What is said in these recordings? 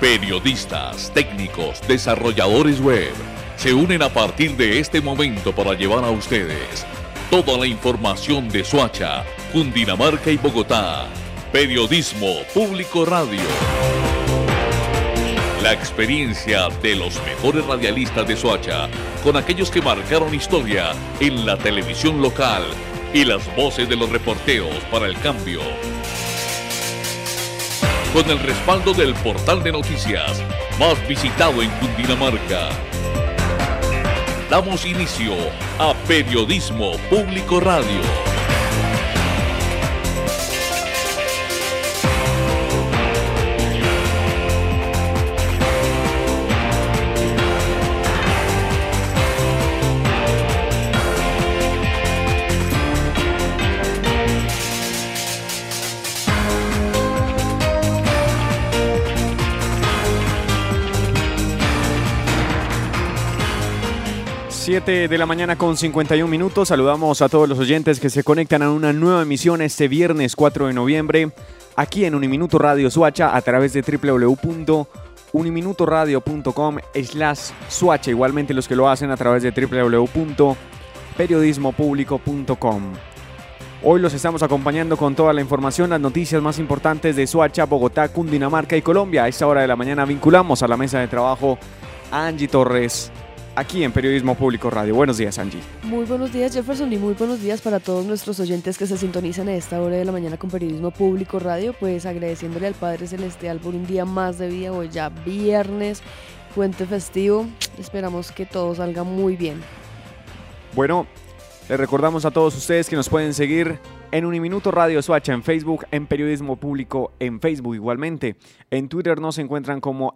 Periodistas, técnicos, desarrolladores web se unen a partir de este momento para llevar a ustedes toda la información de Soacha, Cundinamarca y Bogotá. Periodismo Público Radio. La experiencia de los mejores radialistas de Soacha, con aquellos que marcaron historia en la televisión local y las voces de los reporteros para el cambio. Con el respaldo del portal de noticias más visitado en Cundinamarca. Damos inicio a Periodismo Público Radio. 7 de la mañana con 51 minutos. Saludamos a todos los oyentes que se conectan a una nueva emisión este viernes 4 de noviembre aquí en Uniminuto Radio Soacha a través de www.uniminutoradio.com/Soacha. Igualmente los que lo hacen a través de www.periodismopublico.com. Hoy los estamos acompañando con toda la información, las noticias más importantes de Soacha, Bogotá, Cundinamarca y Colombia. A esta hora de la mañana vinculamos a la mesa de trabajo a Angie Torres, aquí en Periodismo Público Radio. Buenos días, Angie. Muy buenos días, Jefferson, y muy buenos días para todos nuestros oyentes que se sintonizan a esta hora de la mañana con Periodismo Público Radio, pues agradeciéndole al Padre Celestial por un día más de vida, hoy ya viernes, puente festivo. Esperamos que todo salga muy bien. Bueno, les recordamos a todos ustedes que nos pueden seguir en Uniminuto Radio Soacha en Facebook, en Periodismo Público en Facebook igualmente. En Twitter nos encuentran como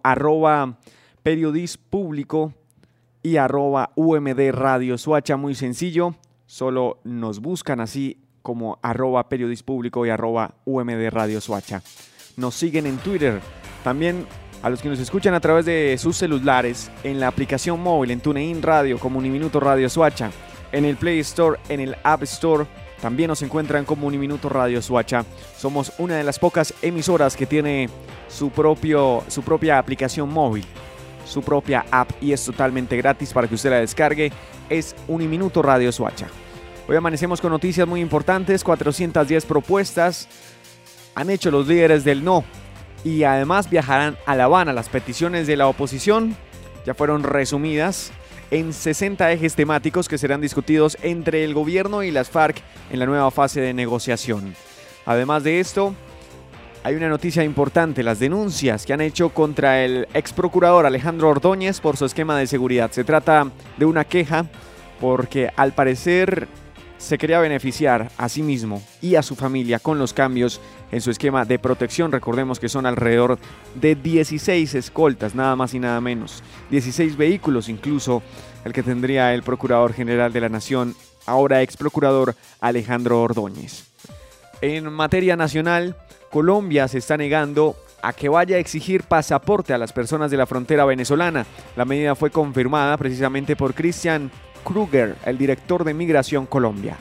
@periodispublico y @UMD Radio Soacha, muy sencillo, solo nos buscan así como @periodispublico y @UMD Radio Soacha. Nos siguen en Twitter, también a los que nos escuchan a través de sus celulares, en la aplicación móvil, en TuneIn Radio como Uniminuto Radio Soacha, en el Play Store, en el App Store, también nos encuentran como Uniminuto Radio Soacha. Somos una de las pocas emisoras que tiene su propia aplicación móvil, su propia app, y es totalmente gratis para que usted la descargue. Es Uniminuto Radio Soacha. Hoy amanecemos con noticias muy importantes. 410 propuestas han hecho los líderes del no y además viajarán a La Habana. Las peticiones de la oposición ya fueron resumidas en 60 ejes temáticos que serán discutidos entre el gobierno y las FARC en la nueva fase de negociación. Además de esto, hay una noticia importante: las denuncias que han hecho contra el ex procurador Alejandro Ordóñez por su esquema de seguridad. Se trata de una queja porque al parecer se quería beneficiar a sí mismo y a su familia con los cambios en su esquema de protección. Recordemos que son alrededor de 16 escoltas, nada más y nada menos. 16 vehículos, incluso el que tendría el Procurador General de la Nación, ahora ex procurador Alejandro Ordóñez. En materia nacional, Colombia se está negando a que vaya a exigir pasaporte a las personas de la frontera venezolana. La medida fue confirmada precisamente por Christian Kruger, el director de Migración Colombia.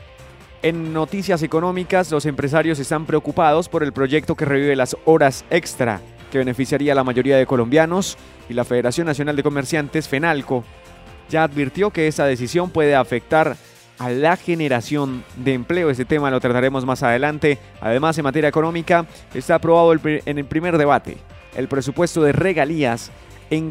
En noticias económicas, los empresarios están preocupados por el proyecto que revive las horas extra, que beneficiaría a la mayoría de colombianos, y la Federación Nacional de Comerciantes, FENALCO, ya advirtió que esa decisión puede afectar a la generación de empleo. Este tema lo trataremos más adelante. Además, en materia económica, está aprobado en el primer debate el presupuesto de regalías en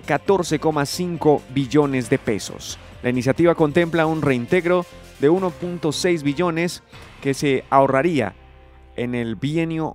14,5 billones de pesos. La iniciativa contempla un reintegro de 1.6 billones que se ahorraría en el bienio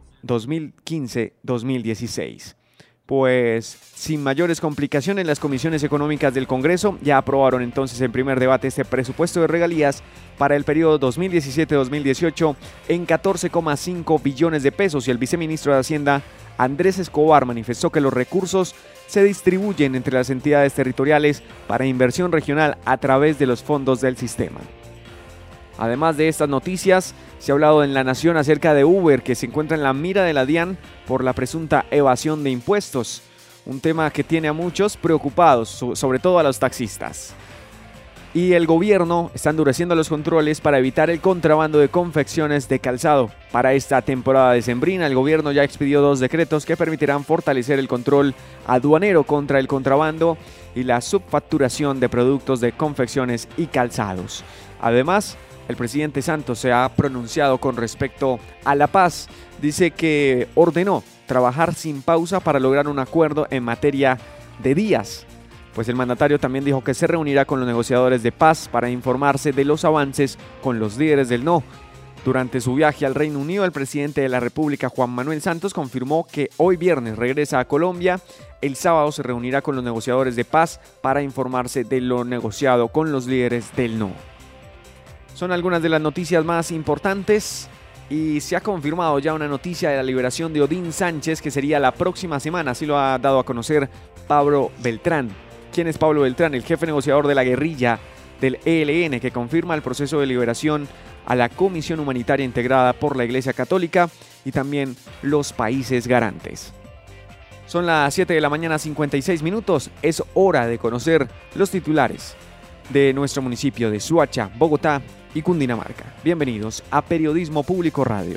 2015-2016. Pues sin mayores complicaciones, las comisiones económicas del Congreso ya aprobaron entonces en primer debate este presupuesto de regalías para el periodo 2017-2018 en 14,5 billones de pesos, y el viceministro de Hacienda, Andrés Escobar, manifestó que los recursos se distribuyen entre las entidades territoriales para inversión regional a través de los fondos del sistema. Además de estas noticias, se ha hablado en La Nación acerca de Uber, que se encuentra en la mira de la DIAN por la presunta evasión de impuestos. Un tema que tiene a muchos preocupados, sobre todo a los taxistas. Y el gobierno está endureciendo los controles para evitar el contrabando de confecciones de calzado. Para esta temporada decembrina, el gobierno ya expidió 2 decretos que permitirán fortalecer el control aduanero contra el contrabando y la subfacturación de productos de confecciones y calzados. Además, el presidente Santos se ha pronunciado con respecto a la paz. Dice que ordenó trabajar sin pausa para lograr un acuerdo en materia de días. Pues el mandatario también dijo que se reunirá con los negociadores de paz para informarse de los avances con los líderes del no. Durante su viaje al Reino Unido, el presidente de la República, Juan Manuel Santos, confirmó que hoy viernes regresa a Colombia. El sábado se reunirá con los negociadores de paz para informarse de lo negociado con los líderes del no. Son algunas de las noticias más importantes y se ha confirmado ya una noticia de la liberación de Odín Sánchez, que sería la próxima semana. Así lo ha dado a conocer Pablo Beltrán. ¿Quién es Pablo Beltrán? El jefe negociador de la guerrilla del ELN, que confirma el proceso de liberación a la Comisión Humanitaria integrada por la Iglesia Católica y también los países garantes. Son las 7 de la mañana, 56 minutos. Es hora de conocer los titulares de nuestro municipio de Soacha, Bogotá y Cundinamarca. Bienvenidos a Periodismo Público Radio.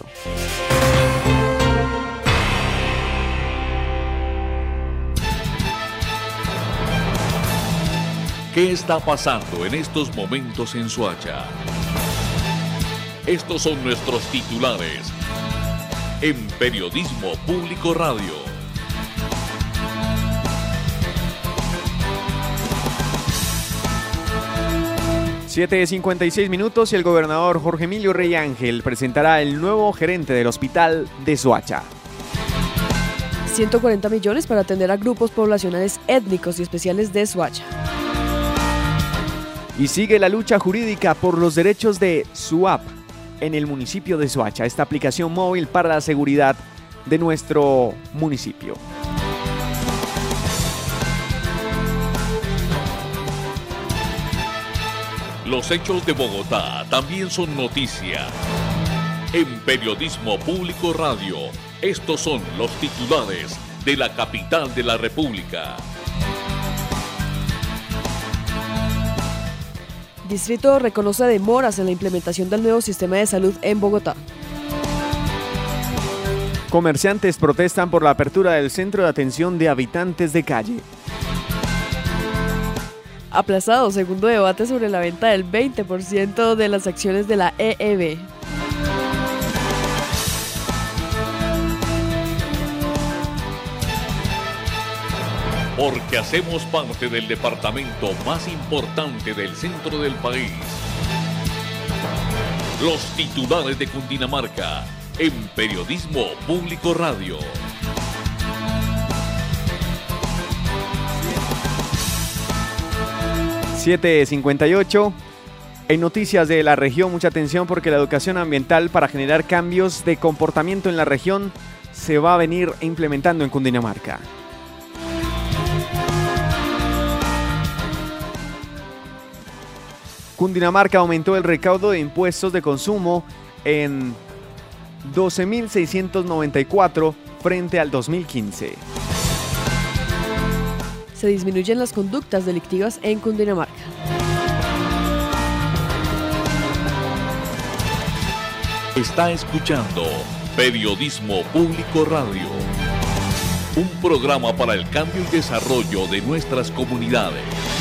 ¿Qué está pasando en estos momentos en Soacha? Estos son nuestros titulares en Periodismo Público Radio. Siete de 56 minutos y el gobernador Jorge Emilio Rey Ángel presentará el nuevo gerente del hospital de Soacha. 140 millones para atender a grupos poblacionales étnicos y especiales de Soacha. Y sigue la lucha jurídica por los derechos de SUAP en el municipio de Soacha, esta aplicación móvil para la seguridad de nuestro municipio. Los hechos de Bogotá también son noticia. En Periodismo Público Radio, estos son los titulares de la capital de la República. Distrito reconoce demoras en la implementación del nuevo sistema de salud en Bogotá. Comerciantes protestan por la apertura del centro de atención de habitantes de calle. Aplazado segundo debate sobre la venta del 20% de las acciones de la EEB. Porque hacemos parte del departamento más importante del centro del país. Los titulares de Cundinamarca en Periodismo Público Radio. Siete 58. En noticias de la región, mucha atención porque la educación ambiental para generar cambios de comportamiento en la región se va a venir implementando en Cundinamarca. Cundinamarca aumentó el recaudo de impuestos de consumo en 12.694 frente al 2015. Se disminuyen las conductas delictivas en Cundinamarca. Está escuchando Periodismo Público Radio, un programa para el cambio y desarrollo de nuestras comunidades.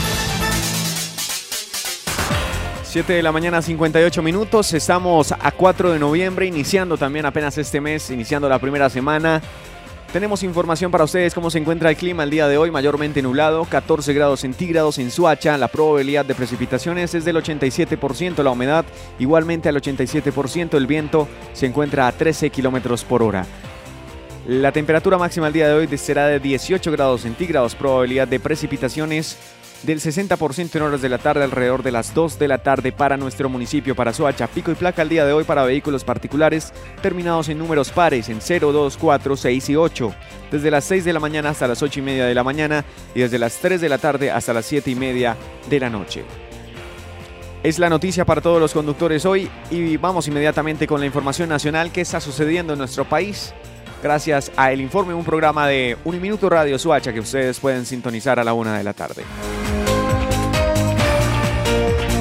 7 de la mañana, 58 minutos. Estamos a 4 de noviembre, iniciando también apenas este mes, iniciando la primera semana. Tenemos información para ustedes, cómo se encuentra el clima el día de hoy, mayormente nublado, 14 grados centígrados en Soacha. La probabilidad de precipitaciones es del 87%, la humedad igualmente al 87%, el viento se encuentra a 13 kilómetros por hora. La temperatura máxima el día de hoy será de 18 grados centígrados, probabilidad de precipitaciones del 60% en horas de la tarde, alrededor de las 2 de la tarde para nuestro municipio, para Soacha. Pico y placa el día de hoy para vehículos particulares terminados en números pares en 0, 2, 4, 6 y 8. Desde las 6 de la mañana hasta las 8 y media de la mañana y desde las 3 de la tarde hasta las 7 y media de la noche. Es la noticia para todos los conductores hoy y vamos inmediatamente con la información nacional que está sucediendo en nuestro país. Gracias a El Informe, un programa de Uniminuto Radio Soacha que ustedes pueden sintonizar a la 1 de la tarde.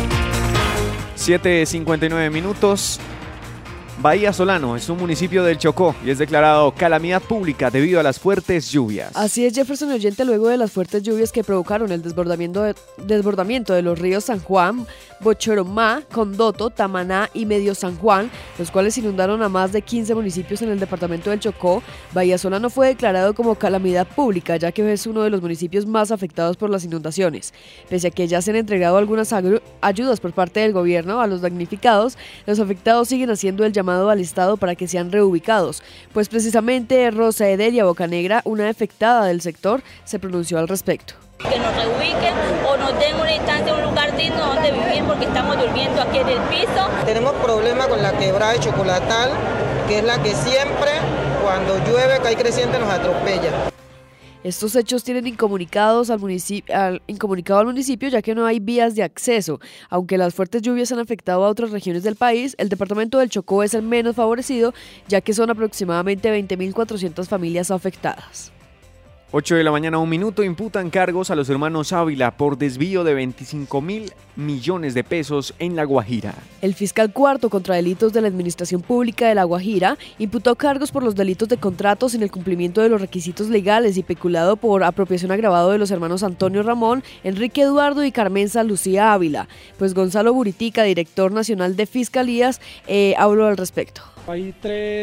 7:59 minutos. Bahía Solano es un municipio del Chocó y es declarado calamidad pública debido a las fuertes lluvias. Así es, Jefferson Oyente, luego de las fuertes lluvias que provocaron el desbordamiento de los ríos San Juan, Bochoromá, Condoto, Tamaná y Medio San Juan, los cuales inundaron a más de 15 municipios en el departamento del Chocó. Bahía Solano fue declarado como calamidad pública, ya que es uno de los municipios más afectados por las inundaciones. Pese a que ya se han entregado algunas ayudas por parte del gobierno a los damnificados, los afectados siguen haciendo el llamado al Estado para que sean reubicados, pues precisamente Rosa Edelia Bocanegra, una afectada del sector, se pronunció al respecto. Que nos reubiquen o nos den una instancia, un lugar digno donde vivir, porque estamos durmiendo aquí en el piso. Tenemos problemas con la quebrada de Chocolatal, que es la que siempre, cuando llueve, cae creciente, nos atropella. Estos hechos tienen incomunicado al municipio, ya que no hay vías de acceso. Aunque las fuertes lluvias han afectado a otras regiones del país, el departamento del Chocó es el menos favorecido, ya que son aproximadamente 20.400 familias afectadas. 8 de la mañana, 1 minuto, imputan cargos a los hermanos Ávila por desvío de 25.000 millones de pesos en La Guajira. El fiscal cuarto contra delitos de la Administración Pública de La Guajira imputó cargos por los delitos de contratos sin el cumplimiento de los requisitos legales y peculado por apropiación agravado de los hermanos Antonio Ramón, Enrique Eduardo y Carmenza Lucía Ávila. Pues Gonzalo Buritica, director nacional de Fiscalías, habló al respecto. Hay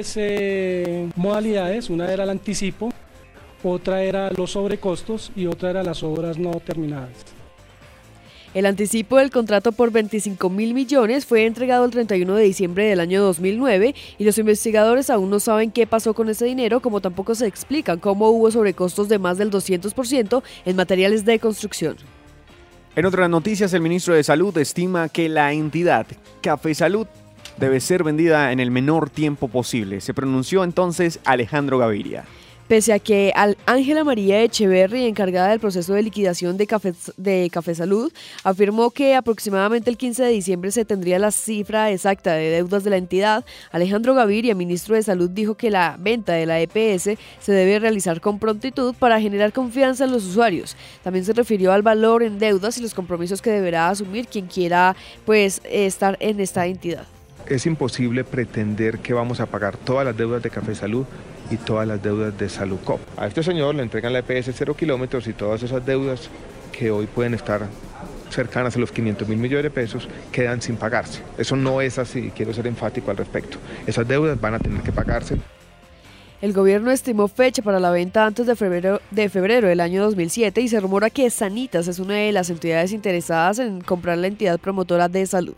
3 modalidades, una era el anticipo, otra era los sobrecostos y otra era las obras no terminadas. El anticipo del contrato por 25.000 millones fue entregado el 31 de diciembre del año 2009 y los investigadores aún no saben qué pasó con ese dinero, como tampoco se explican cómo hubo sobrecostos de más del 200% en materiales de construcción. En otras noticias, el ministro de Salud estima que la entidad Café Salud debe ser vendida en el menor tiempo posible. Se pronunció entonces Alejandro Gaviria. Pese a que Ángela María Echeverry, encargada del proceso de liquidación de Café Salud, afirmó que aproximadamente el 15 de diciembre se tendría la cifra exacta de deudas de la entidad, Alejandro Gaviria, ministro de Salud, dijo que la venta de la EPS se debe realizar con prontitud para generar confianza en los usuarios. También se refirió al valor en deudas y los compromisos que deberá asumir quien quiera estar en esta entidad. Es imposible pretender que vamos a pagar todas las deudas de Café Salud y todas las deudas de Salucop. A este señor le entregan la EPS 0 kilómetros y todas esas deudas que hoy pueden estar cercanas a los 500.000 millones de pesos quedan sin pagarse. Eso no es así, quiero ser enfático al respecto. Esas deudas van a tener que pagarse. El gobierno estimó fecha para la venta antes de febrero del año 2007 y se rumora que Sanitas es una de las entidades interesadas en comprar la entidad promotora de salud.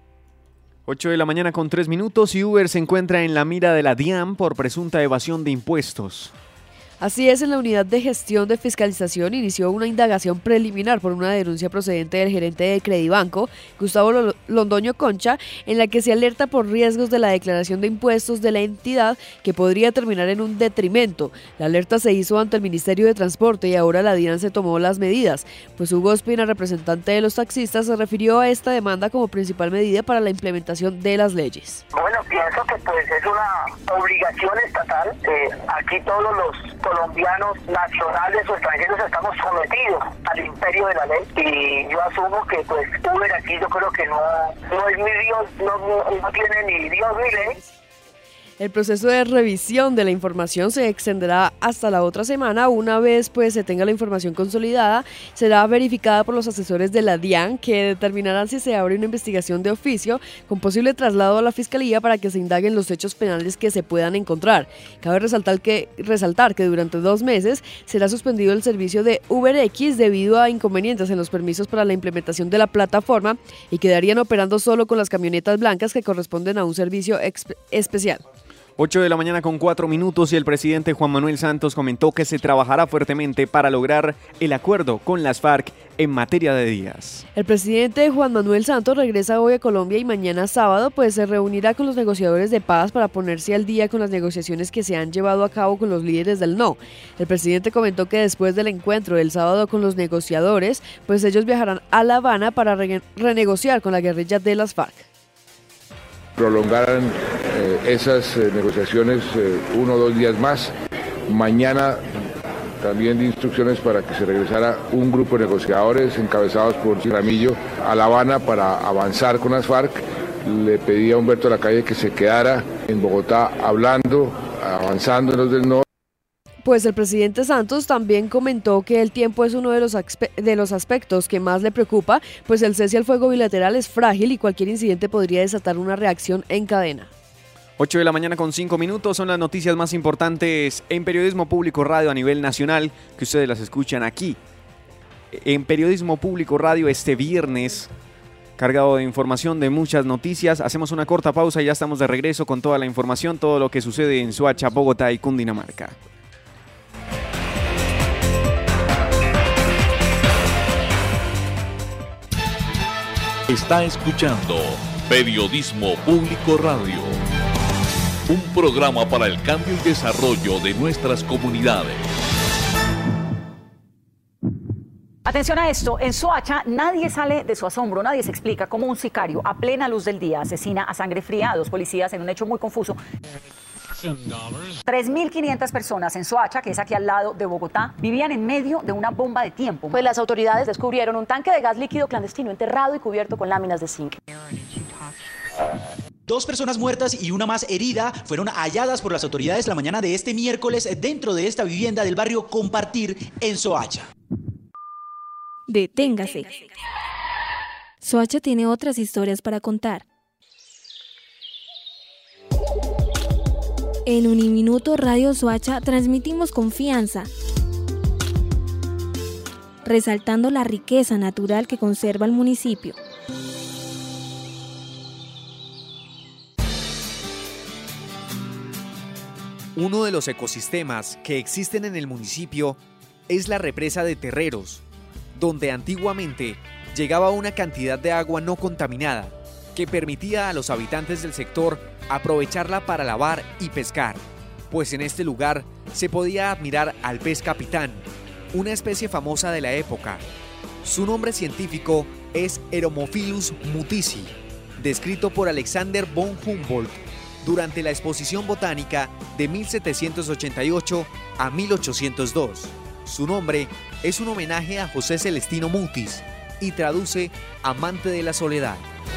8 de la mañana con 3 minutos y Uber se encuentra en la mira de la DIAN por presunta evasión de impuestos. Así es, en la Unidad de Gestión de Fiscalización inició una indagación preliminar por una denuncia procedente del gerente de Credibanco, Gustavo Londoño Concha, en la que se alerta por riesgos de la declaración de impuestos de la entidad que podría terminar en un detrimento. La alerta se hizo ante el Ministerio de Transporte y ahora la DIAN se tomó las medidas, pues Hugo Espina, representante de los taxistas, se refirió a esta demanda como principal medida para la implementación de las leyes. Bueno, pienso que es una obligación estatal. Aquí todos los colombianos nacionales o extranjeros estamos sometidos al imperio de la ley y yo asumo que Uber aquí yo creo que no es ni Dios, no tiene ni Dios ni ley. El proceso de revisión de la información se extenderá hasta la otra semana. Una vez se tenga la información consolidada, será verificada por los asesores de la DIAN, que determinarán si se abre una investigación de oficio con posible traslado a la Fiscalía para que se indaguen los hechos penales que se puedan encontrar. Cabe resaltar que durante 2 meses será suspendido el servicio de UberX debido a inconvenientes en los permisos para la implementación de la plataforma y quedarían operando solo con las camionetas blancas que corresponden a un servicio especial. 8 de la mañana con 4 minutos y el presidente Juan Manuel Santos comentó que se trabajará fuertemente para lograr el acuerdo con las FARC en materia de días. El presidente Juan Manuel Santos regresa hoy a Colombia y mañana sábado se reunirá con los negociadores de paz para ponerse al día con las negociaciones que se han llevado a cabo con los líderes del no. El presidente comentó que después del encuentro del sábado con los negociadores, ellos viajarán a La Habana para renegociar con la guerrilla de las FARC. Prolongaran esas negociaciones 1 o 2 días más. Mañana también di instrucciones para que se regresara un grupo de negociadores encabezados por Ramillo a La Habana para avanzar con las FARC. Le pedí a Humberto Lacalle que se quedara en Bogotá hablando, avanzando en los del norte. Pues el presidente Santos también comentó que el tiempo es uno de los aspectos que más le preocupa, pues el cese al fuego bilateral es frágil y cualquier incidente podría desatar una reacción en cadena. 8 de la mañana con 5 minutos son las noticias más importantes en Periodismo Público Radio a nivel nacional, que ustedes las escuchan aquí. En Periodismo Público Radio este viernes, cargado de información, de muchas noticias. Hacemos una corta pausa y ya estamos de regreso con toda la información, todo lo que sucede en Soacha, Bogotá y Cundinamarca. Está escuchando Periodismo Público Radio, un programa para el cambio y desarrollo de nuestras comunidades. Atención a esto, en Soacha nadie sale de su asombro, nadie se explica cómo un sicario a plena luz del día asesina a sangre fría a 2 policías en un hecho muy confuso. 3.500 personas en Soacha, que es aquí al lado de Bogotá, vivían en medio de una bomba de tiempo. Pues las autoridades descubrieron un tanque de gas líquido clandestino enterrado y cubierto con láminas de zinc. 2 personas muertas y una más herida fueron halladas por las autoridades la mañana de este miércoles dentro de esta vivienda del barrio Compartir en Soacha. Deténgase. Soacha tiene otras historias para contar. En Uniminuto Radio Soacha transmitimos confianza, resaltando la riqueza natural que conserva el municipio. Uno de los ecosistemas que existen en el municipio es la represa de Terreros, donde antiguamente llegaba una cantidad de agua no contaminada que permitía a los habitantes del sector aprovecharla para lavar y pescar, pues en este lugar se podía admirar al pez capitán, una especie famosa de la época. Su nombre científico es Eromophilus mutisi, descrito por Alexander von Humboldt durante la exposición botánica de 1788 a 1802. Su nombre es un homenaje a José Celestino Mutis y traduce amante de la soledad.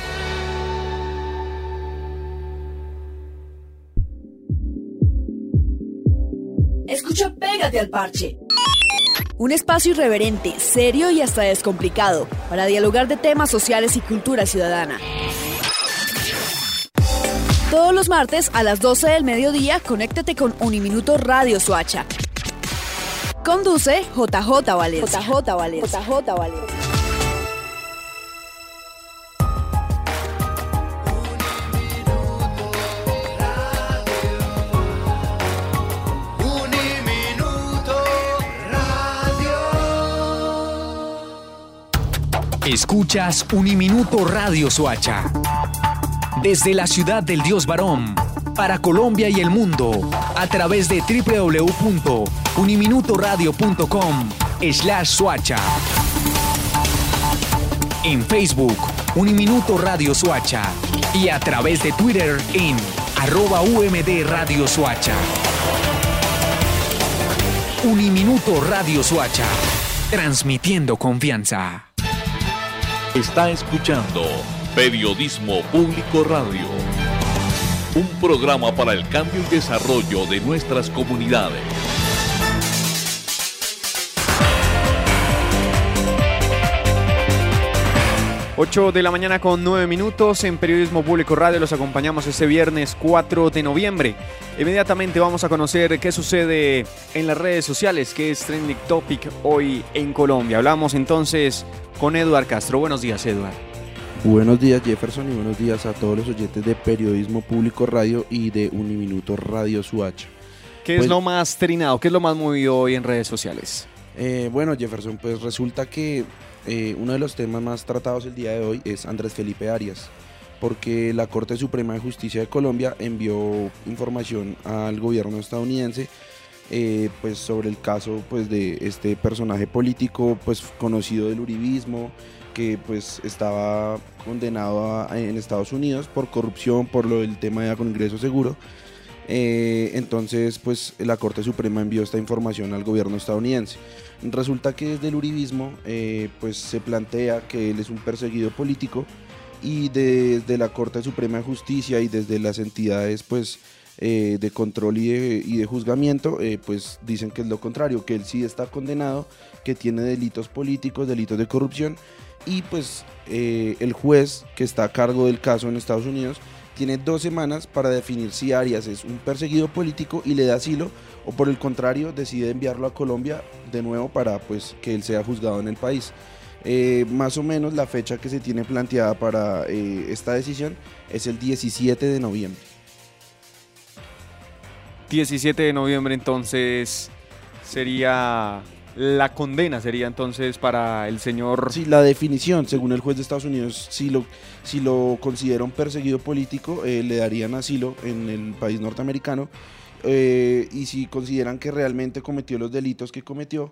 Escucha Pégate al Parche. Un espacio irreverente, serio y hasta descomplicado para dialogar de temas sociales y cultura ciudadana. Todos los martes a las 12 del mediodía, conéctate con Uniminuto Radio Soacha. Conduce JJ Valencia. JJ Valencia. JJ Valencia. Escuchas Uniminuto Radio Soacha. Desde la ciudad del Dios Varón, para Colombia y el mundo, a través de www.uniminutoradio.com/Soacha. En Facebook, Uniminuto Radio Soacha. Y a través de Twitter en @UMD Radio Soacha. Uniminuto Radio Soacha. Transmitiendo confianza. Está escuchando Periodismo Público Radio, un programa para el cambio y desarrollo de nuestras comunidades. Ocho de la mañana con 9 minutos en Periodismo Público Radio. Los acompañamos este viernes 4 de noviembre. Inmediatamente vamos a conocer qué sucede en las redes sociales, que es Trending Topic hoy en Colombia. Hablamos entonces con Eduard Castro. Buenos días, Eduard. Buenos días, Jefferson, y buenos días a todos los oyentes de Periodismo Público Radio y de Uniminuto Radio Soacha. ¿Qué es lo más trinado? ¿Qué es lo más movido hoy en redes sociales? Bueno, Jefferson, pues resulta que uno de los temas más tratados el día de hoy es Andrés Felipe Arias, porque la Corte Suprema de Justicia de Colombia envió información al gobierno estadounidense pues sobre el caso pues de este personaje político pues conocido del uribismo, que pues estaba condenado en Estados Unidos por corrupción, por lo del tema de con ingreso seguro, Entonces, pues la Corte Suprema envió esta información al gobierno estadounidense. Resulta que desde el uribismo pues se plantea que él es un perseguido político, y desde la Corte Suprema de Justicia y desde las entidades pues de control y de juzgamiento pues dicen que es lo contrario, que él sí está condenado, que tiene delitos políticos, delitos de corrupción, y pues el juez que está a cargo del caso en Estados Unidos tiene 2 semanas para definir si Arias es un perseguido político y le da asilo, o por el contrario decide enviarlo a Colombia de nuevo para pues que él sea juzgado en el país. Más o menos la fecha que se tiene planteada para esta decisión es el 17 de noviembre. 17 de noviembre entonces sería la condena, sería entonces para el señor... Sí, la definición, según el juez de Estados Unidos, si lo considera un perseguido político, le darían asilo en el país norteamericano, y si consideran que realmente cometió los delitos que cometió,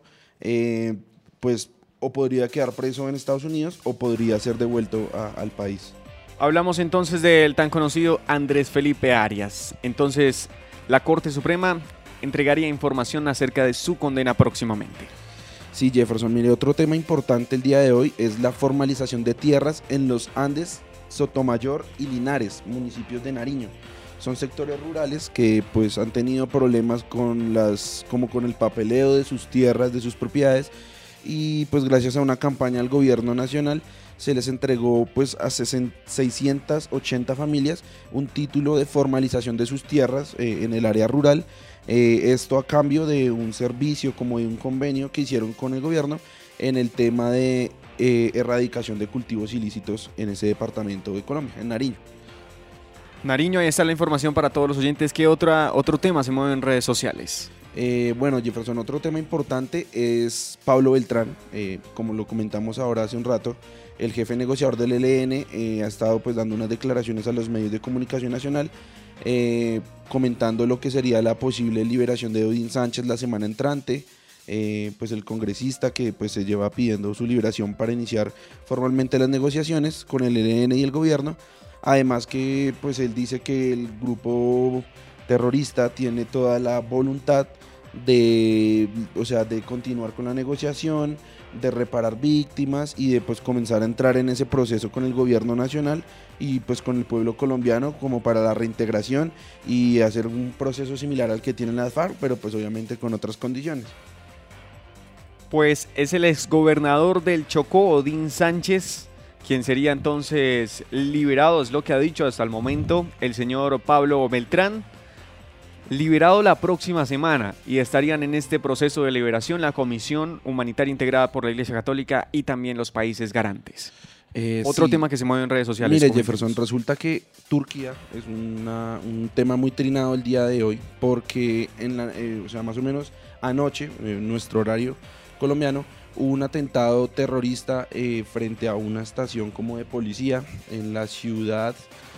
pues o podría quedar preso en Estados Unidos o podría ser devuelto al país. Hablamos entonces del tan conocido Andrés Felipe Arias. Entonces, la Corte Suprema entregaría información acerca de su condena próximamente. Sí, Jefferson, mire, otro tema importante el día de hoy es la formalización de tierras en los Andes, Sotomayor y Linares, municipios de Nariño. Son sectores rurales que pues han tenido problemas con el papeleo de sus tierras, de sus propiedades, y pues gracias a una campaña del gobierno nacional se les entregó pues a 680 familias un título de formalización de sus tierras en el área rural. Esto a cambio de un servicio, como de un convenio que hicieron con el gobierno en el tema de erradicación de cultivos ilícitos en ese departamento de Colombia, en Nariño. Nariño, ahí está la información para todos los oyentes. ¿Qué otro tema se mueve en redes sociales? Bueno, Jefferson, otro tema importante es Pablo Beltrán, como lo comentamos ahora hace un rato. El jefe negociador del ELN ha estado pues dando unas declaraciones a los medios de comunicación nacional, comentando lo que sería la posible liberación de Odín Sánchez la semana entrante, pues el congresista que pues se lleva pidiendo su liberación para iniciar formalmente las negociaciones con el ELN y el gobierno. Además que pues él dice que el grupo terrorista tiene toda la voluntad de continuar con la negociación, de reparar víctimas y de pues comenzar a entrar en ese proceso con el gobierno nacional y pues con el pueblo colombiano como para la reintegración y hacer un proceso similar al que tienen las FARC, pero pues obviamente con otras condiciones. Pues es el exgobernador del Chocó, Odín Sánchez, quien sería entonces liberado, es lo que ha dicho hasta el momento el señor Pablo Beltrán. Liberado la próxima semana, y estarían en este proceso de liberación la Comisión Humanitaria integrada por la Iglesia Católica y también los países garantes. Otro tema que se mueve en redes sociales. Mire, Jefferson, resulta que Turquía es un tema muy trinado el día de hoy, porque más o menos anoche, en nuestro horario colombiano, hubo un atentado terrorista frente a una estación como de policía en la ciudad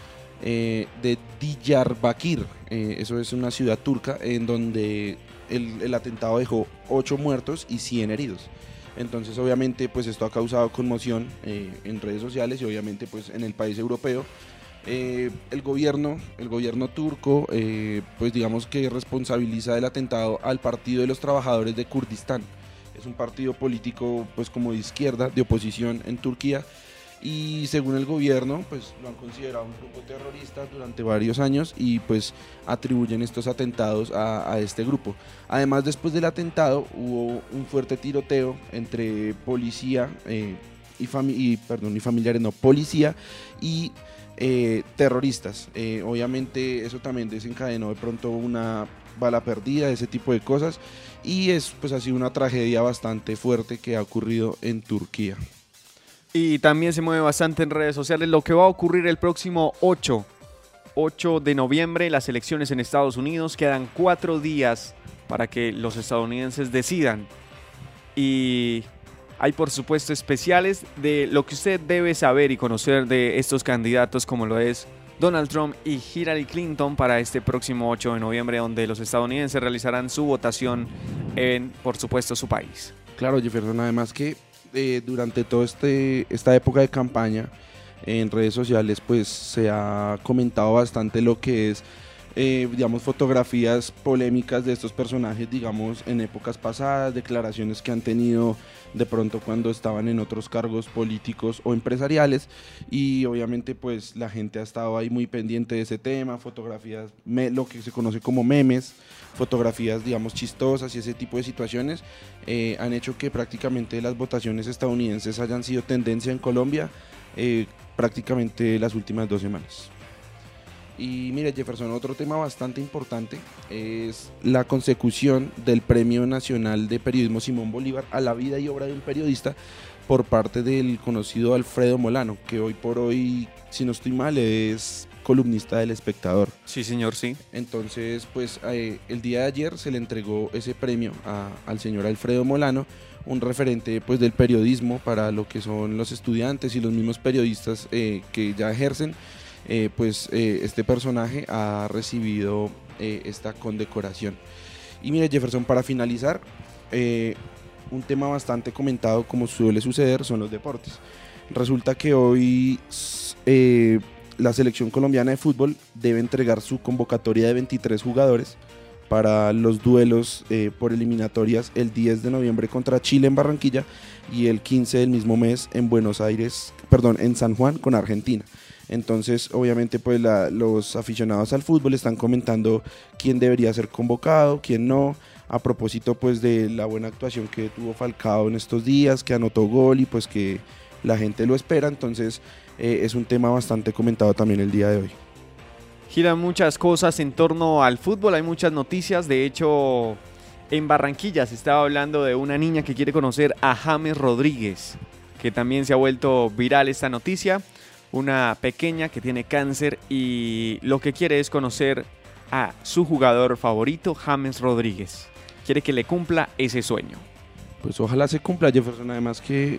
de Diyarbakir. Eso es una ciudad turca en donde el atentado dejó 8 muertos y 100 heridos. Entonces obviamente pues esto ha causado conmoción en redes sociales y obviamente pues en el país europeo. El gobierno turco pues digamos que responsabiliza del atentado al Partido de los Trabajadores de Kurdistán. Es un partido político pues como de izquierda, de oposición en Turquía, y según el gobierno pues lo han considerado un grupo terrorista durante varios años y pues atribuyen estos atentados a este grupo. Además, después del atentado hubo un fuerte tiroteo entre policía policía y terroristas. Obviamente eso también desencadenó de pronto una bala perdida, ese tipo de cosas, y es pues ha sido una tragedia bastante fuerte que ha ocurrido en Turquía. Y también se mueve bastante en redes sociales lo que va a ocurrir el próximo 8 de noviembre, las elecciones en Estados Unidos. Quedan 4 días para que los estadounidenses decidan. Y hay por supuesto especiales de lo que usted debe saber y conocer de estos candidatos, como lo es Donald Trump y Hillary Clinton, para este próximo 8 de noviembre, donde los estadounidenses realizarán su votación en, por supuesto, su país. Claro, Jefferson, además que durante toda esta época de campaña en redes sociales pues se ha comentado bastante lo que es digamos, fotografías polémicas de estos personajes, digamos, en épocas pasadas, declaraciones que han tenido de pronto cuando estaban en otros cargos políticos o empresariales, y obviamente pues la gente ha estado ahí muy pendiente de ese tema, fotografías, lo que se conoce como memes, fotografías, digamos, chistosas, y ese tipo de situaciones han hecho que prácticamente las votaciones estadounidenses hayan sido tendencia en Colombia prácticamente las últimas 2 semanas. Y mira, Jefferson, otro tema bastante importante es la consecución del Premio Nacional de Periodismo Simón Bolívar a la vida y obra de un periodista por parte del conocido Alfredo Molano, que hoy por hoy, si no estoy mal, es columnista del Espectador. Sí, señor, sí. Entonces, pues el día de ayer se le entregó ese premio al señor Alfredo Molano, un referente pues del periodismo para lo que son los estudiantes y los mismos periodistas que ya ejercen. Este personaje ha recibido esta condecoración. Y mira, Jefferson, para finalizar, un tema bastante comentado, como suele suceder, son los deportes. Resulta que hoy la selección colombiana de fútbol debe entregar su convocatoria de 23 jugadores para los duelos por eliminatorias el 10 de noviembre contra Chile en Barranquilla y el 15 del mismo mes en San Juan con Argentina. Entonces, obviamente, pues los aficionados al fútbol están comentando quién debería ser convocado, quién no, a propósito pues de la buena actuación que tuvo Falcao en estos días, que anotó gol y pues que la gente lo espera. Entonces es un tema bastante comentado también el día de hoy. Giran muchas cosas en torno al fútbol, hay muchas noticias. De hecho, en Barranquilla se estaba hablando de una niña que quiere conocer a James Rodríguez, que también se ha vuelto viral esta noticia. Una pequeña que tiene cáncer y lo que quiere es conocer a su jugador favorito, James Rodríguez. Quiere que le cumpla ese sueño. Pues ojalá se cumpla, Jefferson, además que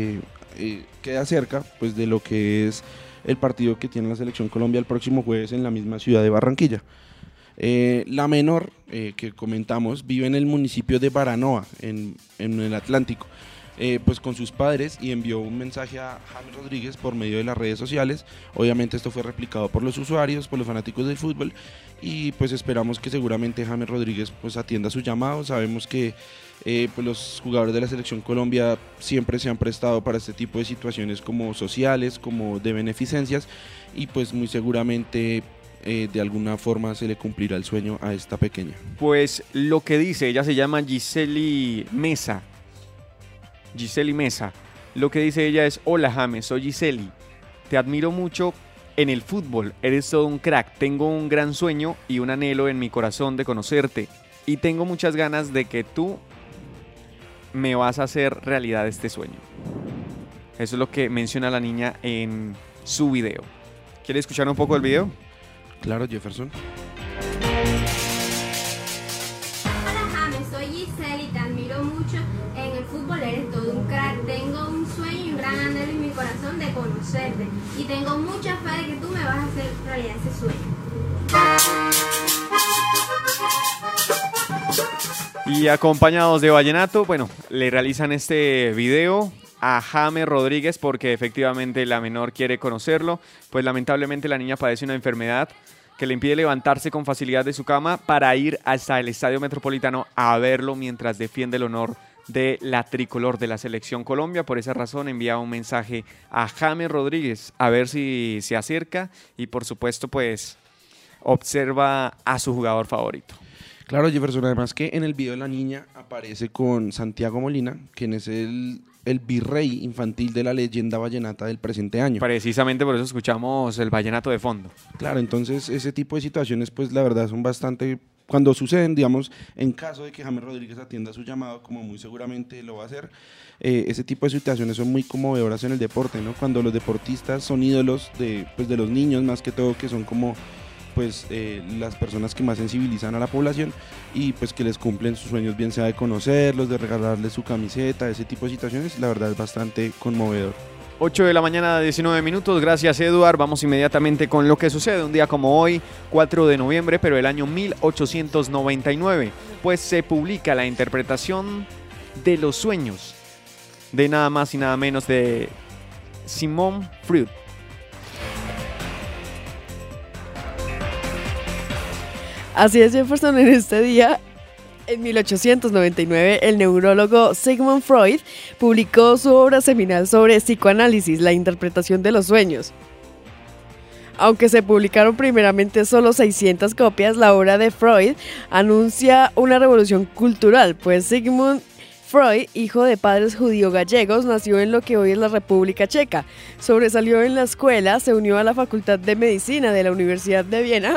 queda cerca pues de lo que es el partido que tiene la Selección Colombia el próximo jueves en la misma ciudad de Barranquilla. La menor que comentamos vive en el municipio de Baranoa, en el Atlántico. Pues con sus padres, y envió un mensaje a James Rodríguez por medio de las redes sociales. Obviamente esto fue replicado por los usuarios, por los fanáticos del fútbol, y pues esperamos que seguramente James Rodríguez pues atienda su llamado. Sabemos que pues los jugadores de la Selección Colombia siempre se han prestado para este tipo de situaciones como sociales, como de beneficencias, y pues muy seguramente de alguna forma se le cumplirá el sueño a esta pequeña. Pues lo que dice, ella se llama Giseli Mesa. Lo que dice ella es: hola James, soy Giseli, te admiro mucho en el fútbol, eres todo un crack, tengo un gran sueño y un anhelo en mi corazón de conocerte y tengo muchas ganas de que tú me vas a hacer realidad este sueño. Eso es lo que menciona la niña en su video. ¿Quiere escuchar un poco del video? Claro, Jefferson. Hola James, soy Giseli, te admiro mucho en el fútbol, eres todo un crack, tengo un sueño y un gran anhelo en mi corazón de conocerte y tengo mucha fe de que tú me vas a hacer realidad ese sueño. Y acompañados de vallenato, bueno, le realizan este video a James Rodríguez porque efectivamente la menor quiere conocerlo. Pues lamentablemente la niña padece una enfermedad que le impide levantarse con facilidad de su cama para ir hasta el Estadio Metropolitano a verlo mientras defiende el honor de la tricolor de la Selección Colombia. Por esa razón envía un mensaje a James Rodríguez a ver si se acerca y por supuesto pues observa a su jugador favorito. Claro, Jefferson, además que en el video la niña aparece con Santiago Molina, quien es el virrey infantil de la leyenda vallenata del presente año. Precisamente por eso escuchamos el vallenato de fondo. Claro, entonces ese tipo de situaciones pues la verdad son bastante, cuando suceden, digamos, en caso de que James Rodríguez atienda su llamado, como muy seguramente lo va a hacer, ese tipo de situaciones son muy conmovedoras en el deporte, ¿no? Cuando los deportistas son ídolos de los niños, más que todo, que son como pues las personas que más sensibilizan a la población y pues que les cumplen sus sueños, bien sea de conocerlos, de regalarles su camiseta, ese tipo de situaciones, la verdad es bastante conmovedor. 8 de la mañana, 19 minutos, gracias Eduard. Vamos inmediatamente con lo que sucede un día como hoy, 4 de noviembre, pero el año 1899, pues se publica la interpretación de Los sueños de nada más y nada menos de Sigmund Freud. Así es, Jefferson, en este día, en 1899, el neurólogo Sigmund Freud publicó su obra seminal sobre psicoanálisis, la interpretación de los sueños. Aunque se publicaron primeramente solo 600 copias, la obra de Freud anuncia una revolución cultural, pues Sigmund Freud, hijo de padres judío-gallegos, nació en lo que hoy es la República Checa. Sobresalió en la escuela, se unió a la Facultad de Medicina de la Universidad de Viena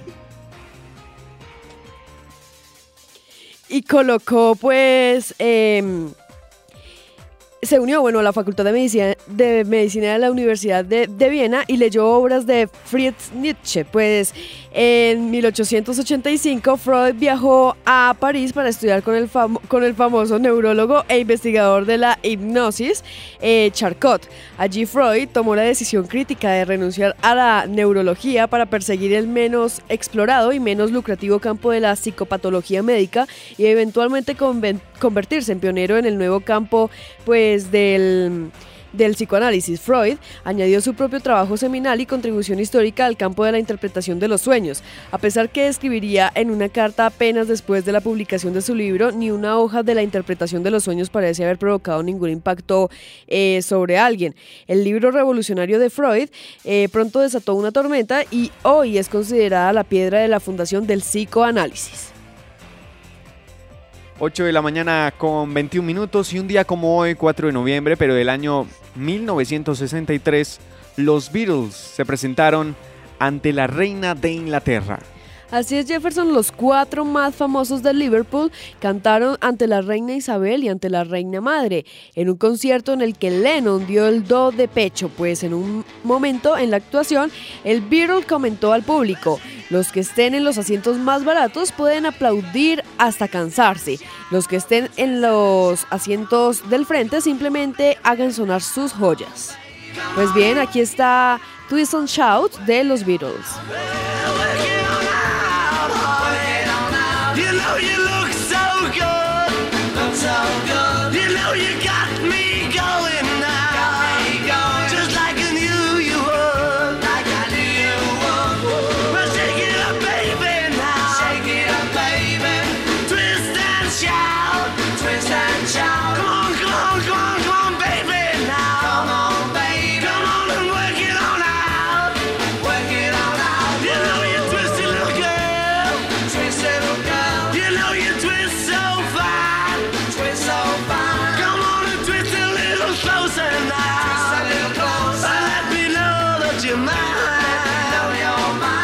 y colocó, se unió a la Facultad de Medicina de la Universidad de Viena y leyó obras de Friedrich Nietzsche. Pues en 1885 Freud viajó a París para estudiar con el famoso neurólogo e investigador de la hipnosis, Charcot. Allí Freud tomó la decisión crítica de renunciar a la neurología para perseguir el menos explorado y menos lucrativo campo de la psicopatología médica y eventualmente convertirse en pionero en el nuevo campo del psicoanálisis. Freud añadió su propio trabajo seminal y contribución histórica al campo de la interpretación de los sueños. A pesar que escribiría en una carta apenas después de la publicación de su libro, ni una hoja de la interpretación de los sueños parece haber provocado ningún impacto sobre alguien. El libro revolucionario de Freud pronto desató una tormenta y hoy es considerada la piedra de la fundación del psicoanálisis. 8 de la mañana con 21 minutos y un día como hoy, 4 de noviembre, pero del año 1963, los Beatles se presentaron ante la reina de Inglaterra. Así es, Jefferson, los 4 más famosos de Liverpool cantaron ante la reina Isabel y ante la reina madre, en un concierto en el que Lennon dio el do de pecho, pues en un momento en la actuación, el Beatle comentó al público: los que estén en los asientos más baratos pueden aplaudir hasta cansarse, los que estén en los asientos del frente simplemente hagan sonar sus joyas. Pues bien, aquí está Twist and Shout de los Beatles. You know you look so good, so good. You know you got me going now, just like I knew you would, like I knew you would. Well, shake it up, baby, now. Shake it up, baby. Twist and shout, twist and shout. Come on, come on, come on, come on, baby, now. Come on, baby. Come on and work it on out, work it on out. You know you twist it, little girl, twist it, little girl. You know you twist so fine, twist so fine. Come on and twist a little closer now, twist a little closer. Let me know that you're mine, let me know you're mine.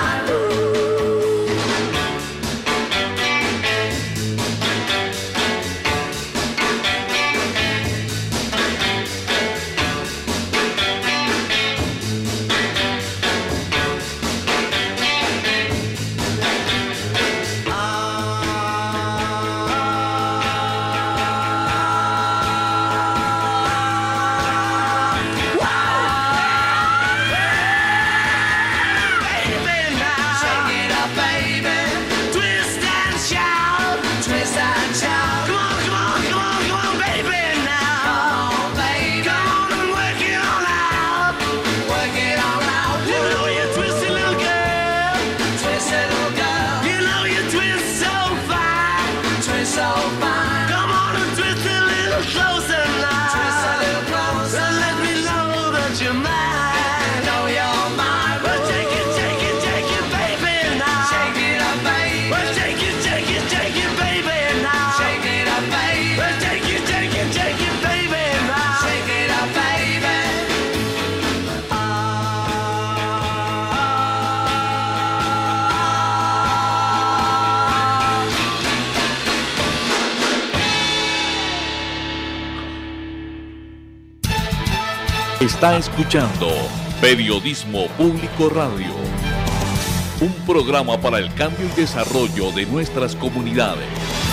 Está escuchando Periodismo Público Radio, un programa para el cambio y desarrollo de nuestras comunidades.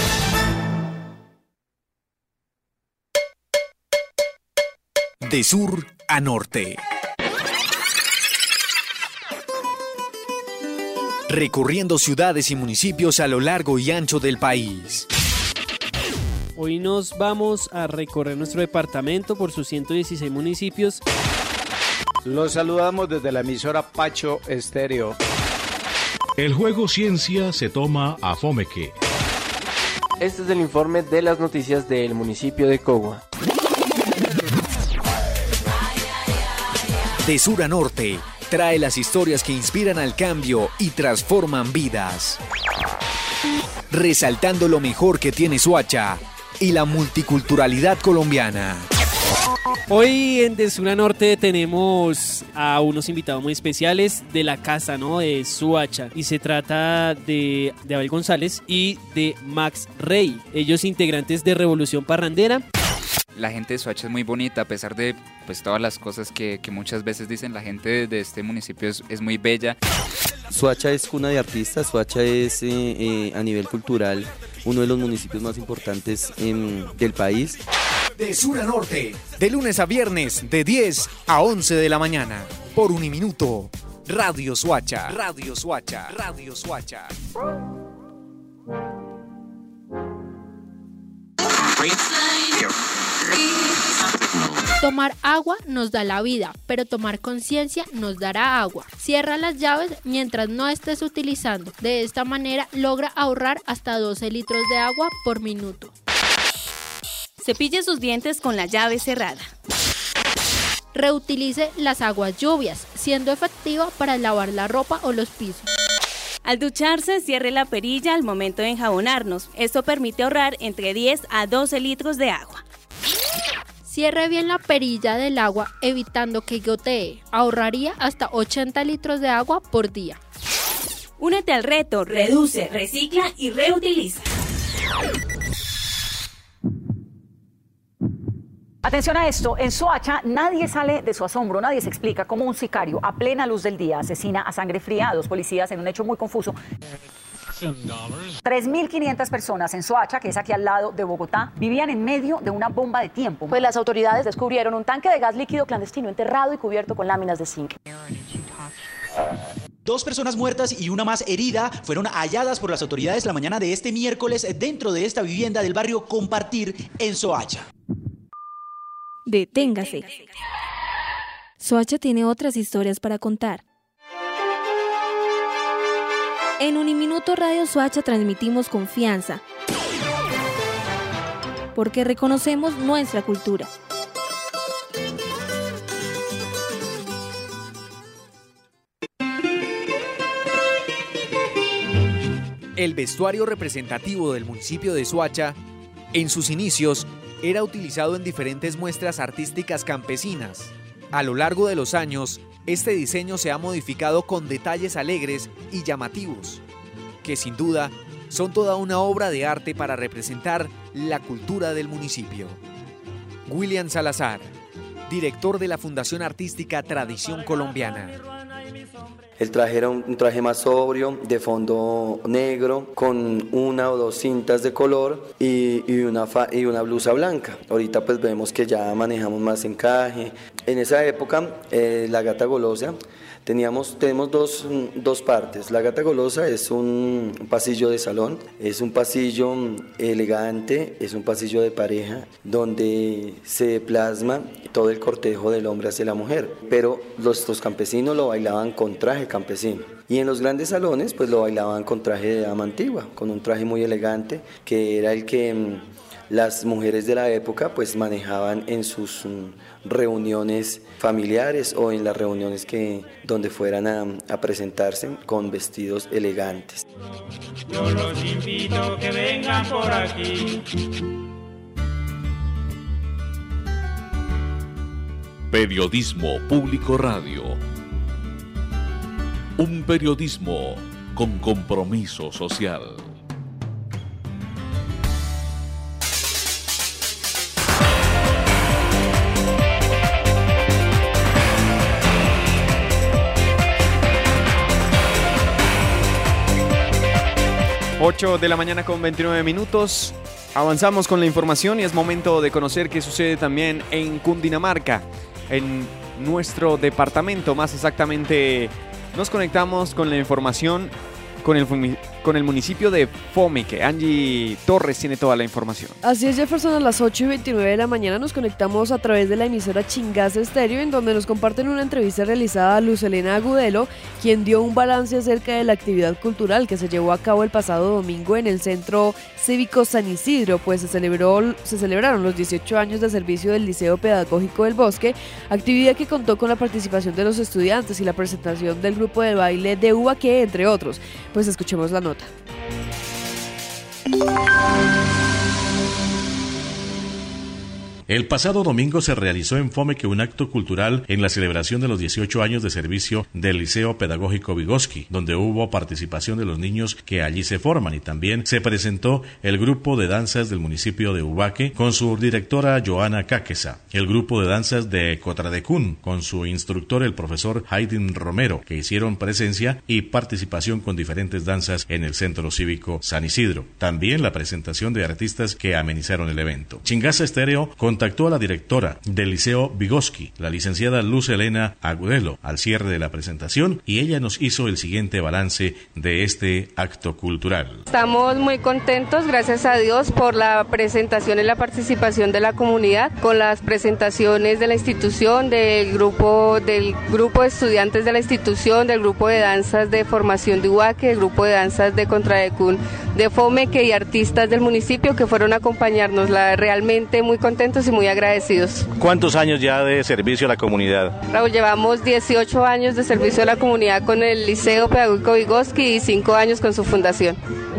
De sur a norte. Recorriendo ciudades y municipios a lo largo y ancho del país. Hoy nos vamos a recorrer nuestro departamento por sus 116 municipios. Los saludamos desde la emisora Pacho Estéreo. El juego ciencia se toma a Fomeque. Este es el informe de las noticias del municipio de Cogua. De sur a norte, trae las historias que inspiran al cambio y transforman vidas. Resaltando lo mejor que tiene Soacha y la multiculturalidad colombiana. Hoy en De Sur a Norte tenemos a unos invitados muy especiales de la casa, ¿no? De Soacha. Y se trata de Abel González y de Max Rey. Ellos integrantes de Revolución Parrandera. La gente de Soacha es muy bonita, a pesar de pues todas las cosas que muchas veces dicen. La gente de este municipio es muy bella. Soacha es cuna de artistas. Soacha es a nivel cultural uno de los municipios más importantes del país. De sur a norte, de lunes a viernes, de 10 a 11 de la mañana, por Uniminuto, Radio Soacha, Radio Soacha, Radio Soacha. Tomar agua nos da la vida, pero tomar conciencia nos dará agua. Cierra las llaves mientras no estés utilizando. De esta manera logra ahorrar hasta 12 litros de agua por minuto. Cepille sus dientes con la llave cerrada. Reutilice las aguas lluvias, siendo efectiva para lavar la ropa o los pisos. Al ducharse, cierre la perilla al momento de enjabonarnos. Esto permite ahorrar entre 10 a 12 litros de agua. Cierre bien la perilla del agua, evitando que gotee. Ahorraría hasta 80 litros de agua por día. Únete al reto, reduce, recicla y reutiliza. Atención a esto, en Soacha nadie sale de su asombro, nadie se explica cómo un sicario a plena luz del día asesina a sangre fría a 2 policías en un hecho muy confuso. 3.500 personas en Soacha, que es aquí al lado de Bogotá, vivían en medio de una bomba de tiempo. Pues las autoridades descubrieron un tanque de gas líquido clandestino enterrado y cubierto con láminas de zinc. 2 personas muertas y una más herida fueron halladas por las autoridades la mañana de este miércoles dentro de esta vivienda del barrio Compartir en Soacha. Deténgase. Soacha tiene otras historias para contar. En Uniminuto Radio Soacha transmitimos confianza, porque reconocemos nuestra cultura. El vestuario representativo del municipio de Soacha, en sus inicios, era utilizado en diferentes muestras artísticas campesinas. A lo largo de los años, este diseño se ha modificado con detalles alegres y llamativos, que sin duda son toda una obra de arte para representar la cultura del municipio. William Salazar, director de la Fundación Artística Tradición Colombiana. El traje era un traje más sobrio, de fondo negro, con 1 o 2 cintas de color y una blusa blanca. Ahorita pues vemos que ya manejamos más encaje. En esa época, la gata golosa, tenemos dos partes. La gata golosa es un pasillo de salón, es un pasillo elegante, es un pasillo de pareja, donde se plasma todo el cortejo del hombre hacia la mujer. Pero los campesinos lo bailaban con traje campesino. Y en los grandes salones pues lo bailaban con traje de dama antigua, con un traje muy elegante, que era el que las mujeres de la época pues manejaban en sus reuniones familiares o en las reuniones donde fueran a presentarse con vestidos elegantes. Yo los invito a que vengan por aquí. Periodismo Público Radio. Un periodismo con compromiso social. Ocho de la mañana con 29 minutos. Avanzamos con la información y es momento de conocer qué sucede también en Cundinamarca, en nuestro departamento. Más exactamente, nos conectamos con la información con con el municipio de Fomeque. Angie Torres tiene toda la información. Así es, Jefferson, a las 8:29 de la mañana nos conectamos a través de la emisora Chingaza Estéreo, en donde nos comparten una entrevista realizada a Luz Elena Agudelo, quien dio un balance acerca de la actividad cultural que se llevó a cabo el pasado domingo en el Centro Cívico San Isidro, pues se celebraron los 18 años de servicio del Liceo Pedagógico del Bosque, actividad que contó con la participación de los estudiantes y la presentación del grupo de baile de Ubaqué, entre otros. Pues escuchemos la nota. El pasado domingo se realizó en Fomeque un acto cultural en la celebración de los 18 años de servicio del Liceo Pedagógico Vygotsky, donde hubo participación de los niños que allí se forman, y también se presentó el grupo de danzas del municipio de Ubaque con su directora Joana Cáqueza, el grupo de danzas de Cotradecún con su instructor el profesor Haydn Romero, que hicieron presencia y participación con diferentes danzas en el Centro Cívico San Isidro. También la presentación de artistas que amenizaron el evento. Chingaza Estéreo contactó a la directora del Liceo Vygotsky, la licenciada Luz Elena Agudelo, al cierre de la presentación, y ella nos hizo el siguiente balance de este acto cultural. Estamos muy contentos, gracias a Dios, por la presentación y la participación de la comunidad, con las presentaciones de la institución, del grupo de estudiantes de la institución, del grupo de danzas de formación de Ubaque, del grupo de danzas de Cotradecún de Fomeque y artistas del municipio que fueron a acompañarnos. Realmente muy contentos y muy agradecidos. ¿Cuántos años ya de servicio a la comunidad? Raúl, llevamos 18 años de servicio a la comunidad con el Liceo Pedagógico Vygotsky y 5 años con su fundación.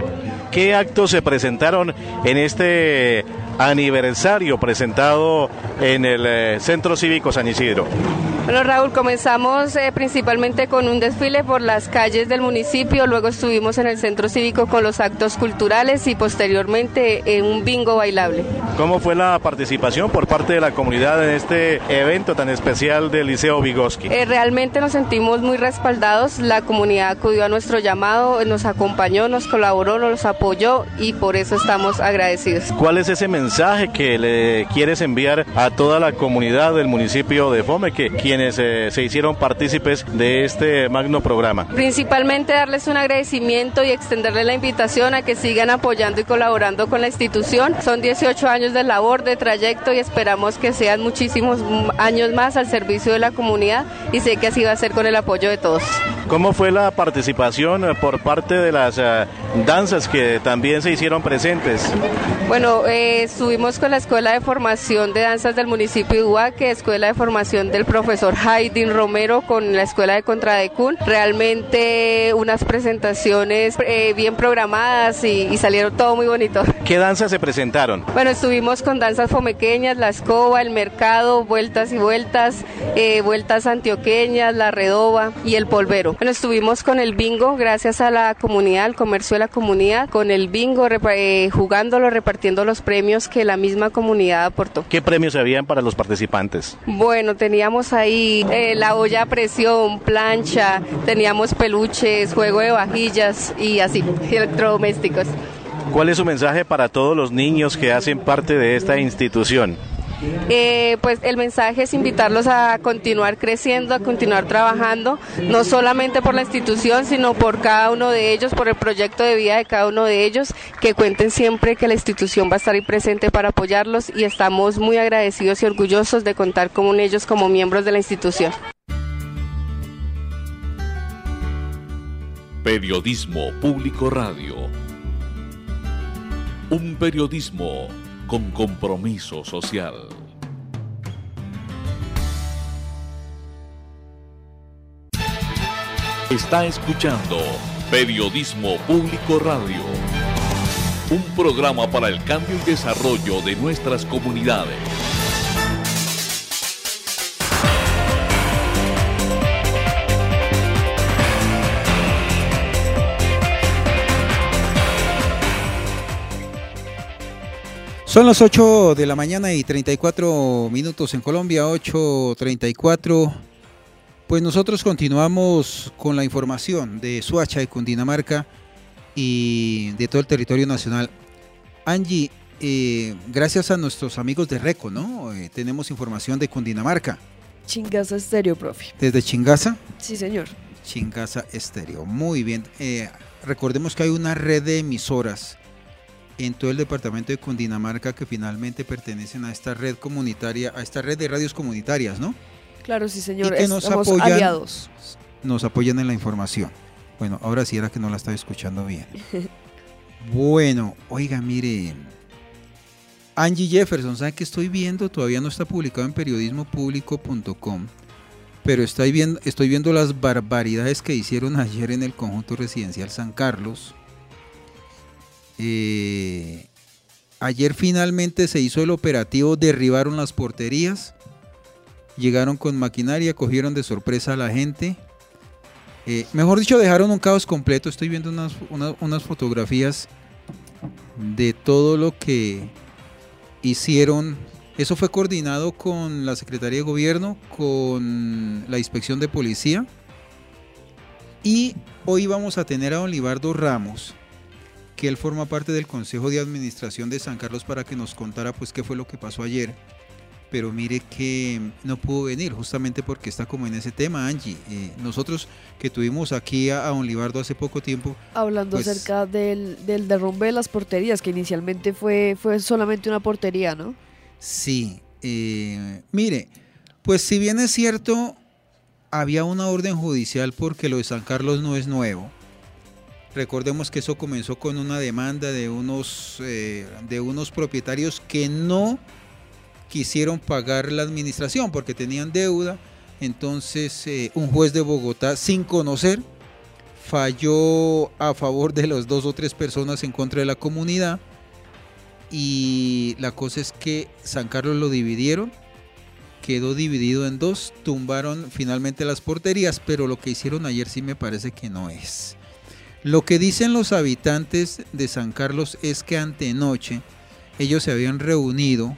¿Qué actos se presentaron en este aniversario presentado en el Centro Cívico San Isidro? Bueno, Raúl, comenzamos principalmente con un desfile por las calles del municipio, luego estuvimos en el Centro Cívico con los actos culturales y posteriormente en un bingo bailable. ¿Cómo fue la participación por parte de la comunidad en este evento tan especial del Liceo Vygotsky? Realmente nos sentimos muy respaldados, la comunidad acudió a nuestro llamado, nos acompañó, nos colaboró, nos apoyó y por eso estamos agradecidos. ¿Cuál es ese mensaje que le quieres enviar a toda la comunidad del municipio de Fomeque, quienes se hicieron partícipes de este magno programa? Principalmente darles un agradecimiento y extenderles la invitación a que sigan apoyando y colaborando con la institución. Son 18 años de labor, de trayecto y esperamos que sean muchísimos años más al servicio de la comunidad y sé que así va a ser con el apoyo de todos. ¿Cómo fue la participación por parte de las danzas que también se hicieron presentes? Bueno, estuvimos con la Escuela de Formación de Danzas del municipio de Ubaque, Escuela de Formación del profesor Haydn Romero con la Escuela de Cotradecún. Realmente unas presentaciones bien programadas y salieron todo muy bonito. ¿Qué danzas se presentaron? Bueno, estuvimos con danzas fomequeñas, la escoba, el mercado, vueltas y vueltas, vueltas antioqueñas, la redoba y el polvero. Bueno, estuvimos con el bingo, gracias a la comunidad, al comercio de la comunidad, con el bingo, jugándolo, repartiendo los premios que la misma comunidad aportó. ¿Qué premios habían para los participantes? Bueno, teníamos ahí la olla a presión, plancha, teníamos peluches, juego de vajillas y así, electrodomésticos. ¿Cuál es su mensaje para todos los niños que hacen parte de esta institución? Pues el mensaje es invitarlos a continuar creciendo, a continuar trabajando, no solamente por la institución, sino por cada uno de ellos, por el proyecto de vida de cada uno de ellos, que cuenten siempre que la institución va a estar ahí presente para apoyarlos y estamos muy agradecidos y orgullosos de contar con ellos como miembros de la institución. Periodismo Público Radio. Un periodismo con compromiso social. Está escuchando Periodismo Público Radio, un programa para el cambio y desarrollo de nuestras comunidades. Son las 8 de la mañana y 34 minutos en Colombia, 8:34. Pues nosotros continuamos con la información de Soacha, de Cundinamarca y de todo el territorio nacional. Angie, gracias a nuestros amigos de RECO, ¿no? Tenemos información de Cundinamarca. Chingaza Estéreo, profe. ¿Desde Chingaza? Sí, señor. Chingaza Estéreo, muy bien. recordemos que hay una red de emisoras en todo el departamento de Cundinamarca que finalmente pertenecen a esta red comunitaria, a esta red de radios comunitarias, ¿no? Claro, sí, señor. Y que nos Somos apoyan, aliados. nos apoyan en la información. Bueno, ahora sí era que no la estaba escuchando bien. Bueno, oiga, mire, Angie Jefferson, ¿sabe qué estoy viendo? Todavía no está publicado en periodismopublico.com, pero estoy viendo las barbaridades que hicieron ayer en el conjunto residencial San Carlos. Ayer finalmente se hizo el operativo, derribaron las porterías, llegaron con maquinaria, cogieron de sorpresa a la gente. Mejor dicho, dejaron un caos completo. Estoy viendo unas fotografías de todo lo que hicieron. Eso fue coordinado con la Secretaría de Gobierno, con la Inspección de Policía. Y hoy vamos a tener a don Libardo Ramos, que él forma parte del Consejo de Administración de San Carlos, para que nos contara pues qué fue lo que pasó ayer. Pero mire que no pudo venir justamente porque está como en ese tema, Angie. Nosotros que tuvimos aquí a don Libardo hace poco tiempo, hablando pues, acerca del derrumbe de las porterías, que inicialmente fue solamente una portería, ¿no? Sí, mire, pues si bien es cierto, había una orden judicial porque lo de San Carlos no es nuevo. Recordemos que eso comenzó con una demanda de unos propietarios que no quisieron pagar la administración porque tenían deuda. Entonces un juez de Bogotá, sin conocer, falló a favor de las 2 o 3 personas en contra de la comunidad, y la cosa es que San Carlos lo dividieron, quedó dividido en 2, tumbaron finalmente las porterías, pero lo que hicieron ayer sí me parece que no es. Lo que dicen los habitantes de San Carlos es que antenoche ellos se habían reunido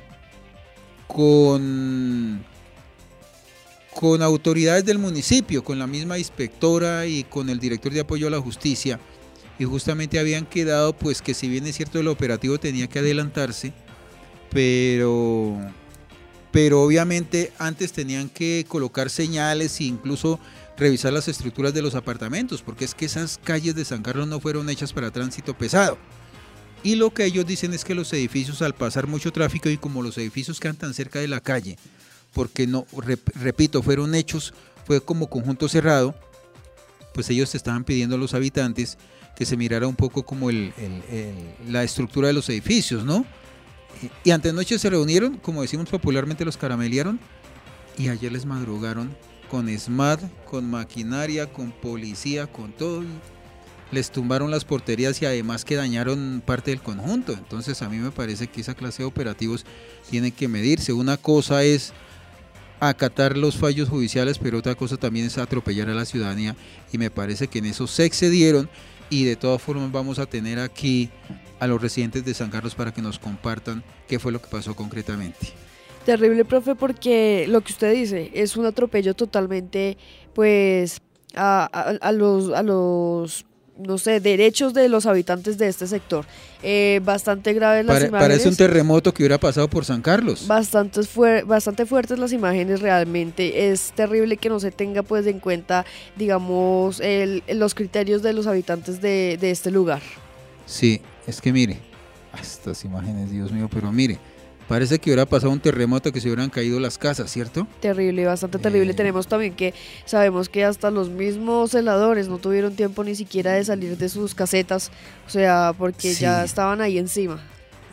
con autoridades del municipio, con la misma inspectora y con el director de apoyo a la justicia, y justamente habían quedado pues que si bien es cierto el operativo tenía que adelantarse, pero obviamente antes tenían que colocar señales e incluso revisar las estructuras de los apartamentos, porque es que esas calles de San Carlos no fueron hechas para tránsito pesado. Y lo que ellos dicen es que los edificios, al pasar mucho tráfico y como los edificios quedan tan cerca de la calle, porque no, repito, fueron hechos, fue como conjunto cerrado, pues ellos estaban pidiendo a los habitantes que se mirara un poco como la estructura de los edificios, ¿no? Y antenoche se reunieron, como decimos popularmente, los caramelearon, y ayer les madrugaron con SMAT, con maquinaria, con policía, con todo. Les tumbaron las porterías y además que dañaron parte del conjunto. Entonces a mí me parece que esa clase de operativos tienen que medirse. Una cosa es acatar los fallos judiciales, pero otra cosa también es atropellar a la ciudadanía, y me parece que en eso se excedieron. Y de todas formas vamos a tener aquí a los residentes de San Carlos para que nos compartan qué fue lo que pasó concretamente. Terrible, profe, porque lo que usted dice es un atropello totalmente, pues, a los no sé, derechos de los habitantes de este sector. Bastante graves las imágenes. Parece un terremoto que hubiera pasado por San Carlos. Bastante fuertes las imágenes realmente. Es terrible que no se tenga pues en cuenta, digamos, los criterios de los habitantes de este lugar. Sí, es que mire, estas imágenes, Dios mío, pero mire, parece que hubiera pasado un terremoto, que se hubieran caído las casas, ¿cierto? Terrible, bastante terrible. Tenemos también que sabemos que hasta los mismos celadores no tuvieron tiempo ni siquiera de salir de sus casetas, o sea, porque sí, ya estaban ahí encima.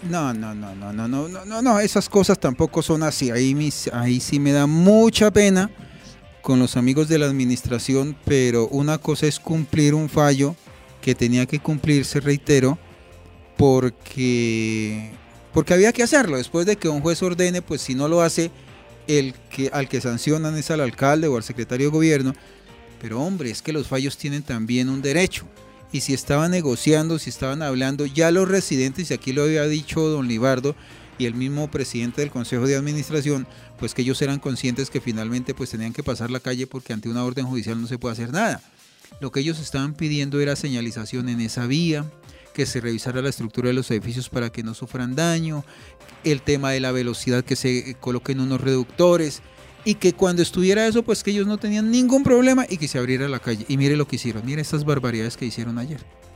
No, esas cosas tampoco son así. Ahí sí me da mucha pena con los amigos de la administración, pero una cosa es cumplir un fallo que tenía que cumplirse, reitero, porque había que hacerlo. Después de que un juez ordene, pues si no lo hace, al que sancionan es al alcalde o al secretario de gobierno. Pero hombre, es que los fallos tienen también un derecho. Y si estaban negociando, si estaban hablando, ya los residentes, y aquí lo había dicho don Libardo y el mismo presidente del Consejo de Administración, pues que ellos eran conscientes que finalmente pues tenían que pasar la calle, porque ante una orden judicial no se puede hacer nada. Lo que ellos estaban pidiendo era señalización en esa vía, que se revisara la estructura de los edificios para que no sufran daño, el tema de la velocidad, que se coloquen unos reductores, y que cuando estuviera eso, pues que ellos no tenían ningún problema y que se abriera la calle. Y mire lo que hicieron, mire estas barbaridades que hicieron ayer.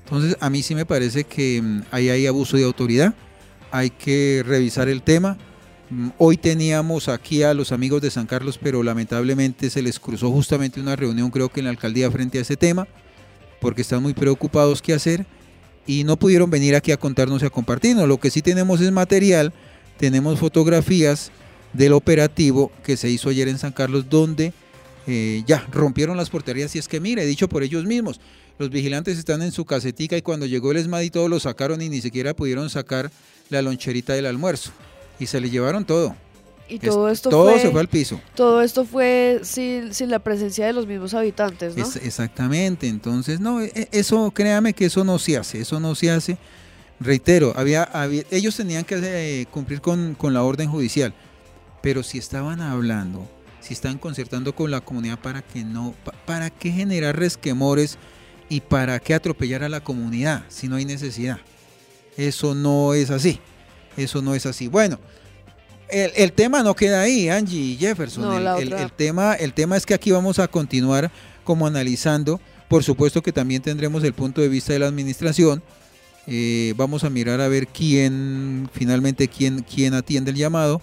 Entonces a mí sí me parece que ahí hay abuso de autoridad, hay que revisar el tema. Hoy teníamos aquí a los amigos de San Carlos, pero lamentablemente se les cruzó justamente una reunión, creo que en la alcaldía, frente a ese tema, porque están muy preocupados qué hacer y no pudieron venir aquí a contarnos y a compartirnos. Lo que sí tenemos es material, tenemos fotografías del operativo que se hizo ayer en San Carlos, donde ya rompieron las porterías. Y es que mire, dicho por ellos mismos, los vigilantes están en su casetica y cuando llegó el ESMAD y todo lo sacaron y ni siquiera pudieron sacar la loncherita del almuerzo y se le llevaron todo. Y todo esto se fue al piso. Todo esto fue sin la presencia de los mismos habitantes, ¿no? Exactamente, entonces no, eso créame que eso no se hace. Reitero, ellos tenían que cumplir con la orden judicial, pero si estaban hablando, si están concertando con la comunidad ¿para qué generar resquemores y para qué atropellar a la comunidad si no hay necesidad? Eso no es así. Bueno, el tema no queda ahí, Angie y Jefferson. No, el tema es que aquí vamos a continuar como analizando. Por supuesto que también tendremos el punto de vista de la administración. Vamos a mirar a ver quién atiende el llamado.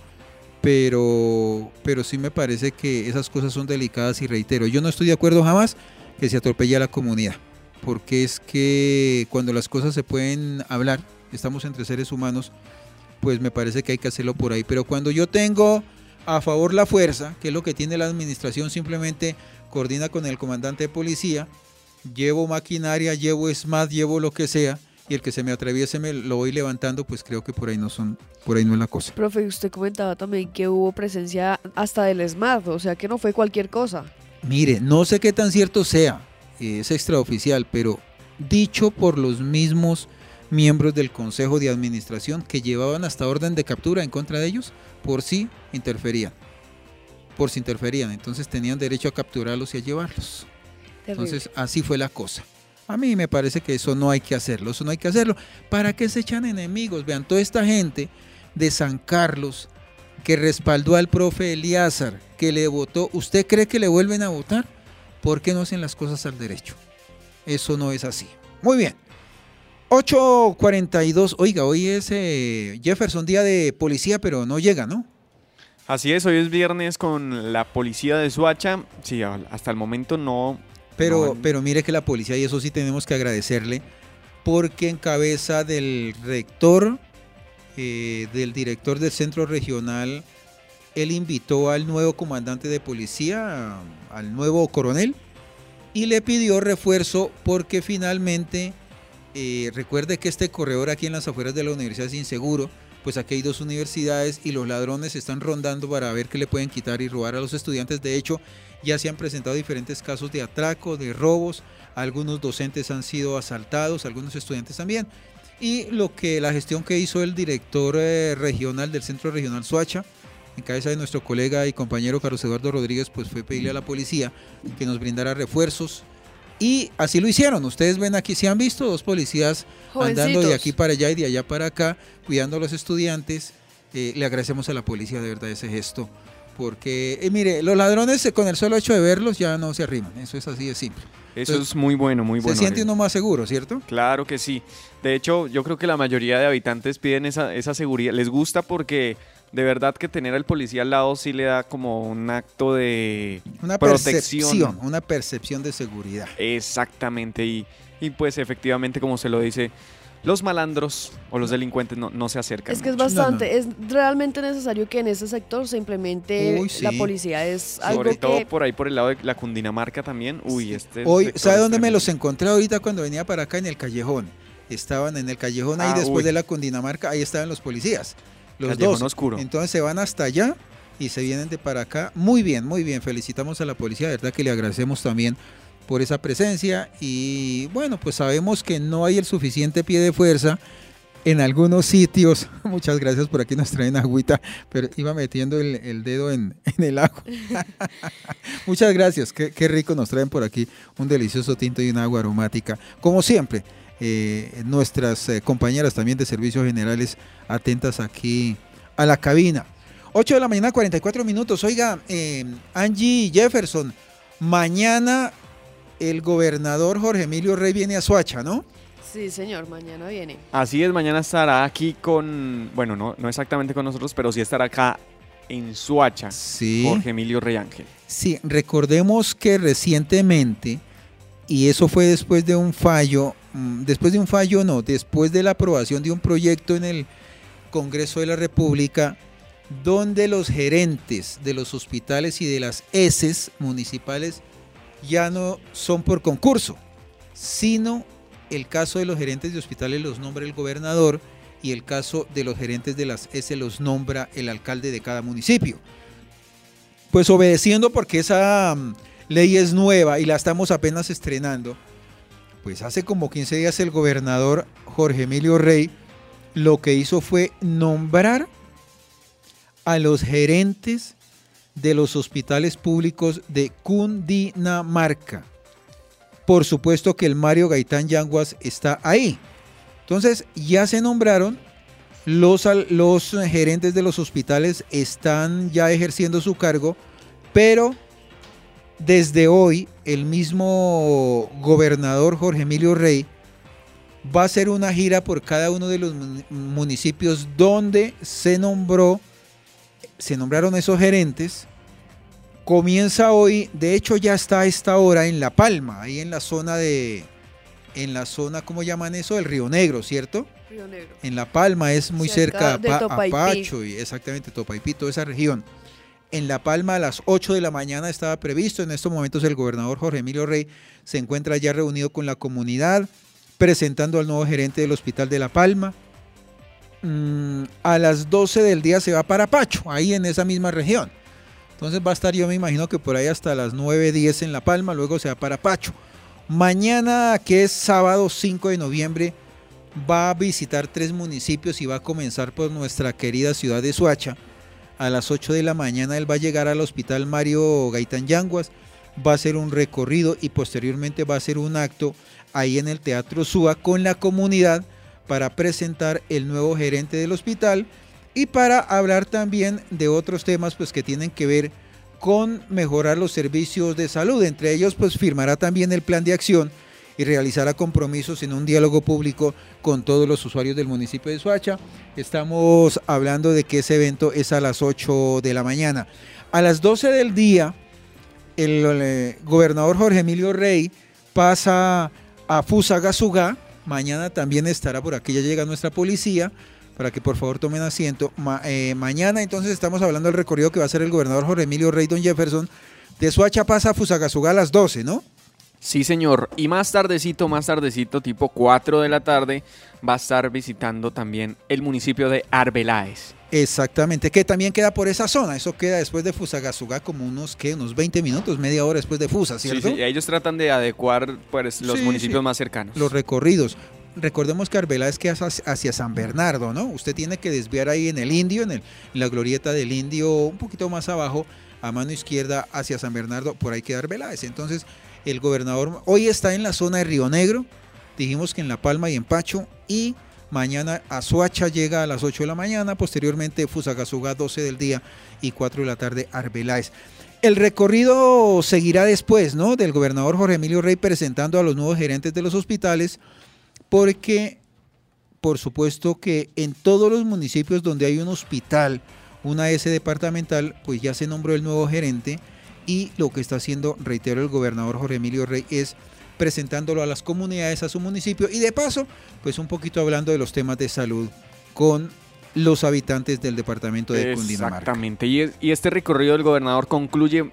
Pero sí me parece que esas cosas son delicadas y reitero, yo no estoy de acuerdo jamás que se atropelle a la comunidad, porque es que cuando las cosas se pueden hablar, estamos entre seres humanos, pues me parece que hay que hacerlo por ahí. Pero cuando yo tengo a favor la fuerza, que es lo que tiene la administración, simplemente coordina con el comandante de policía, llevo maquinaria, llevo ESMAD, llevo lo que sea, y el que se me atraviese me lo voy levantando, pues creo que por ahí no es la cosa. Profe, usted comentaba también que hubo presencia hasta del ESMAD, o sea que no fue cualquier cosa. Mire, no sé qué tan cierto sea, es extraoficial, pero dicho por los mismos miembros del Consejo de Administración que llevaban hasta orden de captura en contra de ellos, por si interferían, entonces tenían derecho a capturarlos y a llevarlos. Terrible. Entonces así fue la cosa. A mí me parece que eso no hay que hacerlo, ¿Para qué se echan enemigos? Vean, toda esta gente de San Carlos que respaldó al profe Eliazar, que le votó, ¿usted cree que le vuelven a votar? ¿Por qué no hacen las cosas al derecho? Eso no es así. Muy bien. 8:42. Oiga, hoy es Jefferson, día de policía, pero no llega, ¿no? Así es, hoy es viernes con la policía de Soacha. Sí, hasta el momento no. Pero mire que la policía, y eso sí tenemos que agradecerle, porque en cabeza del rector, del director del centro regional, él invitó al nuevo comandante de policía, al nuevo coronel, y le pidió refuerzo porque finalmente, recuerde que este corredor aquí en las afueras de la universidad es inseguro, pues aquí hay 2 universidades y los ladrones están rondando para ver qué le pueden quitar y robar a los estudiantes. De hecho, ya se han presentado diferentes casos de atraco, de robos, algunos docentes han sido asaltados, algunos estudiantes también. Y la gestión que hizo el director regional del Centro Regional Soacha, en cabeza de nuestro colega y compañero Carlos Eduardo Rodríguez, pues fue pedirle a la policía que nos brindara refuerzos. Y así lo hicieron. Ustedes ven aquí, ¿se han visto? 2 policías andando de aquí para allá y de allá para acá, cuidando a los estudiantes. Le agradecemos a la policía de verdad ese gesto. Porque, mire, los ladrones con el solo hecho de verlos ya no se arriman. Eso es así de simple. Eso es muy bueno, muy bueno. Se siente uno más seguro, ¿cierto? Claro que sí. De hecho, yo creo que la mayoría de habitantes piden esa seguridad. Les gusta porque de verdad que tener al policía al lado sí le da como un acto de protección. Una percepción de seguridad. Exactamente. Y pues efectivamente, como se lo dice, los malandros o los delincuentes no se acercan. Es que es bastante, es realmente necesario que en ese sector se implemente la policía. Es algo sobre todo por ahí por el lado de la Cundinamarca también. Hoy, ¿sabe dónde me los encontré ahorita cuando venía para acá? En el Callejón. Estaban en el Callejón ahí después de la Cundinamarca, ahí estaban los policías. Los Callejón 2. Oscuro. Entonces se van hasta allá y se vienen de para acá. Muy bien, muy bien. Felicitamos a la policía, de verdad que le agradecemos también por esa presencia. Y bueno, pues sabemos que no hay el suficiente pie de fuerza en algunos sitios. Muchas gracias, por aquí nos traen agüita, pero iba metiendo el dedo en el agua. Muchas gracias, qué rico nos traen por aquí un delicioso tinto y una agua aromática. Como siempre, nuestras compañeras también de servicios generales atentas aquí a la cabina. 8 de la mañana, 44 minutos. Oiga, Angie Jefferson, mañana el gobernador Jorge Emilio Rey viene a Soacha, ¿no? Sí, señor, mañana viene. Así es, mañana estará aquí con, bueno, no exactamente con nosotros, pero sí estará acá en Soacha, sí. Jorge Emilio Rey Ángel. Sí, recordemos que recientemente, y eso fue después de un fallo, después de la aprobación de un proyecto en el Congreso de la República, donde los gerentes de los hospitales y de las ESES municipales ya no son por concurso, sino el caso de los gerentes de hospitales los nombra el gobernador y el caso de los gerentes de las ESES los nombra el alcalde de cada municipio. Pues obedeciendo, porque esa ley es nueva y la estamos apenas estrenando, pues hace como 15 días el gobernador Jorge Emilio Rey lo que hizo fue nombrar a los gerentes de los hospitales públicos de Cundinamarca. Por supuesto que el Mario Gaitán Yanguas está ahí. Entonces ya se nombraron, los gerentes de los hospitales están ya ejerciendo su cargo, pero desde hoy el mismo gobernador Jorge Emilio Rey va a hacer una gira por cada uno de los municipios donde se nombraron esos gerentes. Comienza hoy, de hecho ya está a esta hora en La Palma, ahí en la zona, ¿cómo llaman eso? El Río Negro, ¿cierto? Río Negro. En La Palma, es muy cerca a Pacho, y exactamente Topaipí, toda esa región. En La Palma a las 8 de la mañana estaba previsto. En estos momentos el gobernador Jorge Emilio Rey se encuentra ya reunido con la comunidad, presentando al nuevo gerente del Hospital de La Palma. A las 12 del día se va para Pacho, ahí en esa misma región. Entonces va a estar, yo me imagino que por ahí hasta las 9:10 en La Palma, luego se va para Pacho. Mañana, que es sábado 5 de noviembre, va a visitar 3 municipios y va a comenzar por nuestra querida ciudad de Soacha. A las 8 de la mañana él va a llegar al Hospital Mario Gaitán Yanguas, va a hacer un recorrido y posteriormente va a hacer un acto ahí en el Teatro Súa con la comunidad para presentar el nuevo gerente del hospital y para hablar también de otros temas pues que tienen que ver con mejorar los servicios de salud. Entre ellos pues firmará también el plan de acción y realizará compromisos en un diálogo público con todos los usuarios del municipio de Soacha. Estamos hablando de que ese evento es a las 8 de la mañana. A las 12 del día el gobernador Jorge Emilio Rey pasa a Fusagasugá. Mañana también estará por aquí, ya llega nuestra policía, para que por favor tomen asiento. Mañana entonces estamos hablando del recorrido que va a hacer el gobernador Jorge Emilio Rey Don Jefferson. De Soacha pasa a Fusagasugá a las 12, ¿no? Sí, señor. Y más tardecito, tipo 4 de la tarde, va a estar visitando también el municipio de Arbeláez. Exactamente, que también queda por esa zona. Eso queda después de Fusagasugá como unos 20 minutos, media hora después de Fusa, ¿cierto? Sí, ellos tratan de adecuar pues, los municipios más cercanos. Los recorridos. Recordemos que Arbeláez queda hacia San Bernardo, ¿no? Usted tiene que desviar ahí en el Indio, en la glorieta del Indio, un poquito más abajo, a mano izquierda hacia San Bernardo, por ahí queda Arbeláez. Entonces, el gobernador hoy está en la zona de Río Negro, dijimos que en La Palma y en Pacho, y mañana a Soacha llega a las 8 de la mañana, posteriormente Fusagasugá 12 del día y 4 de la tarde Arbeláez. El recorrido seguirá después, ¿no? Del gobernador Jorge Emilio Rey presentando a los nuevos gerentes de los hospitales, porque por supuesto que en todos los municipios donde hay un hospital, una S departamental, pues ya se nombró el nuevo gerente y lo que está haciendo, reitero, el gobernador Jorge Emilio Rey es presentándolo a las comunidades, a su municipio y de paso, pues un poquito hablando de los temas de salud con los habitantes del departamento de Cundinamarca. Exactamente, y este recorrido del gobernador concluye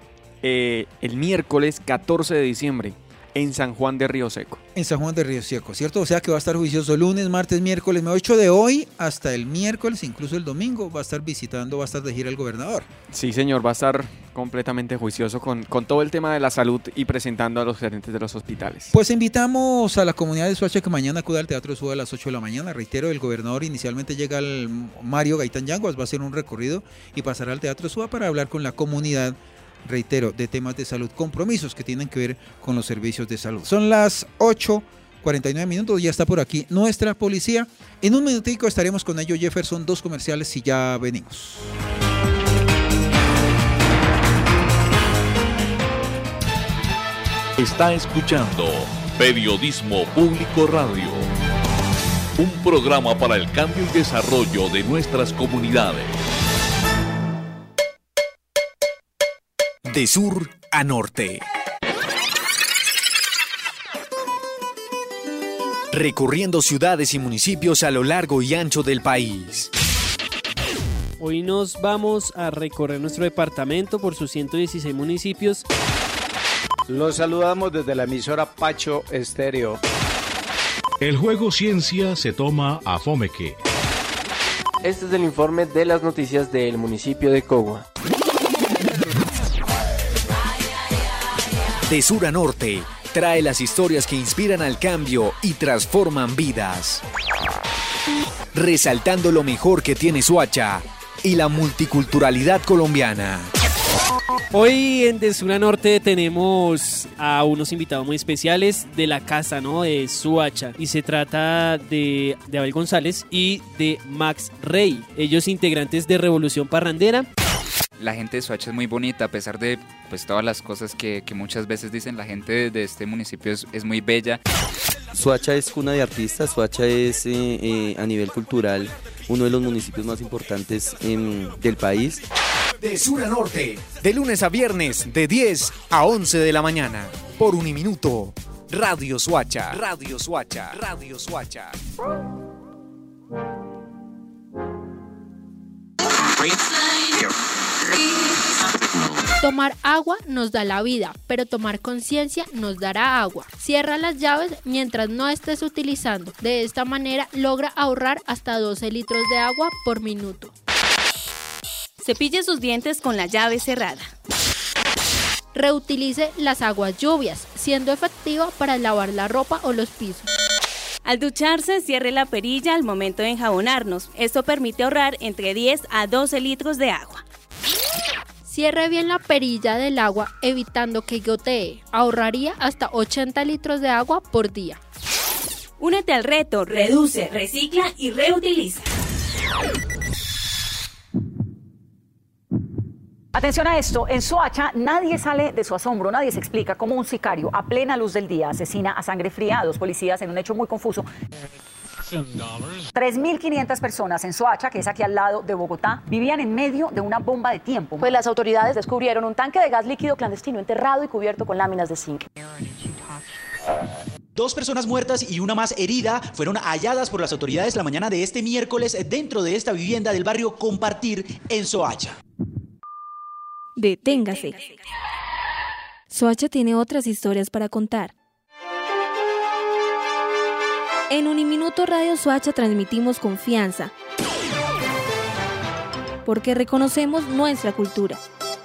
el miércoles 14 de diciembre en San Juan de Río Seco. En San Juan de Río Seco, ¿cierto? O sea que va a estar juicioso lunes, martes, miércoles, me he hecho de hoy hasta el miércoles, incluso el domingo, va a estar visitando, va a estar de gira el gobernador. Sí, señor, va a estar completamente juicioso con todo el tema de la salud y presentando a los gerentes de los hospitales. Pues invitamos a la comunidad de Soacha que mañana acuda al Teatro Súa a las 8 de la mañana. Reitero, el gobernador inicialmente llega al Mario Gaitán Yanguas, va a hacer un recorrido y pasará al Teatro Súa para hablar con la comunidad, reitero, de temas de salud, compromisos que tienen que ver con los servicios de salud. Son las 8:49 minutos, ya está por aquí nuestra policía. En un minutico estaremos con ellos, Jefferson, 2 comerciales y ya venimos. Está escuchando Periodismo Público Radio. un programa para el cambio y desarrollo de nuestras comunidades. De sur a norte. Recorriendo ciudades y municipios a lo largo y ancho del país. Hoy nos vamos a recorrer nuestro departamento por sus 116 municipios. Los saludamos desde la emisora Pacho Estéreo. El juego Ciencia se toma a Fomeque. Este es el informe de las noticias del municipio de Cogua. De sur a norte, trae las historias que inspiran al cambio y transforman vidas. Resaltando lo mejor que tiene Soacha y la multiculturalidad colombiana. Hoy en De Sur a Norte tenemos a unos invitados muy especiales de la casa, ¿no? De Soacha. Y se trata de Abel González y de Max Rey. Ellos integrantes de Revolución Parrandera. La gente de Soacha es muy bonita, a pesar de pues todas las cosas que muchas veces dicen. La gente de este municipio es muy bella. Soacha es cuna de artistas, Soacha es a nivel cultural uno de los municipios más importantes del país. De sur a norte, de lunes a viernes, de 10 a 11 de la mañana, por Uniminuto, Radio Soacha, Radio Soacha, Radio Soacha. Tomar agua nos da la vida, pero tomar conciencia nos dará agua. Cierra las llaves mientras no estés utilizando. De esta manera logra ahorrar hasta 12 litros de agua por minuto. Cepille sus dientes con la llave cerrada. Reutilice las aguas lluvias, siendo efectiva para lavar la ropa o los pisos. Al ducharse, cierre la perilla al momento de enjabonarnos. Esto permite ahorrar entre 10 a 12 litros de agua. Cierre bien la perilla del agua, evitando que gotee. Ahorraría hasta 80 litros de agua por día. Únete al reto, reduce, recicla y reutiliza. Atención a esto, en Soacha nadie sale de su asombro, nadie se explica cómo un sicario a plena luz del día asesina a sangre fría a 2 policías en un hecho muy confuso. 3.500 personas en Soacha, que es aquí al lado de Bogotá, vivían en medio de una bomba de tiempo. Pues las autoridades descubrieron un tanque de gas líquido clandestino enterrado y cubierto con láminas de zinc. 2 personas muertas y una más herida fueron halladas por las autoridades la mañana de este miércoles dentro de esta vivienda del barrio Compartir en Soacha. Deténgase. Soacha tiene otras historias para contar. En Uniminuto Radio Soacha transmitimos confianza, porque reconocemos nuestra cultura.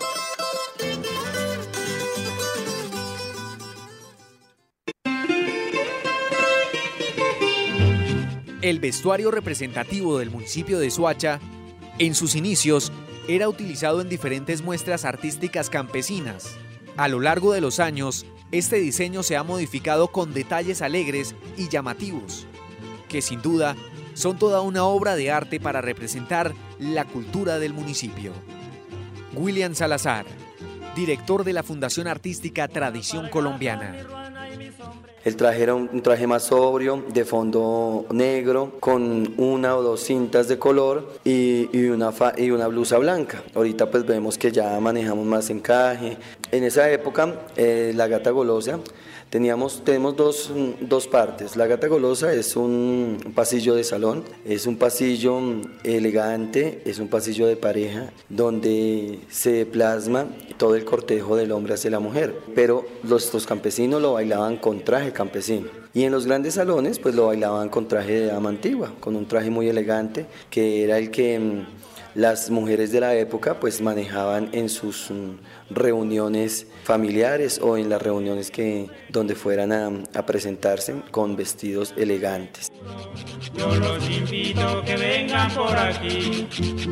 El vestuario representativo del municipio de Soacha, en sus inicios, era utilizado en diferentes muestras artísticas campesinas. A lo largo de los años, este diseño se ha modificado con detalles alegres y llamativos, que sin duda son toda una obra de arte para representar la cultura del municipio. William Salazar, director de la Fundación Artística Tradición Colombiana. El traje era un traje más sobrio, de fondo negro, con 1 o 2 cintas de color y una blusa blanca. Ahorita pues vemos que ya manejamos más encaje. En esa época, la gata golosa, tenemos dos partes. La gata golosa es un pasillo de salón, es un pasillo elegante, es un pasillo de pareja, donde se plasma todo el cortejo del hombre hacia la mujer. Pero los campesinos lo bailaban con traje campesino. Y en los grandes salones pues lo bailaban con traje de dama antigua, con un traje muy elegante, que era el que las mujeres de la época pues manejaban en sus reuniones familiares o en las reuniones donde fueran a presentarse con vestidos elegantes. Yo los invito a que vengan por aquí.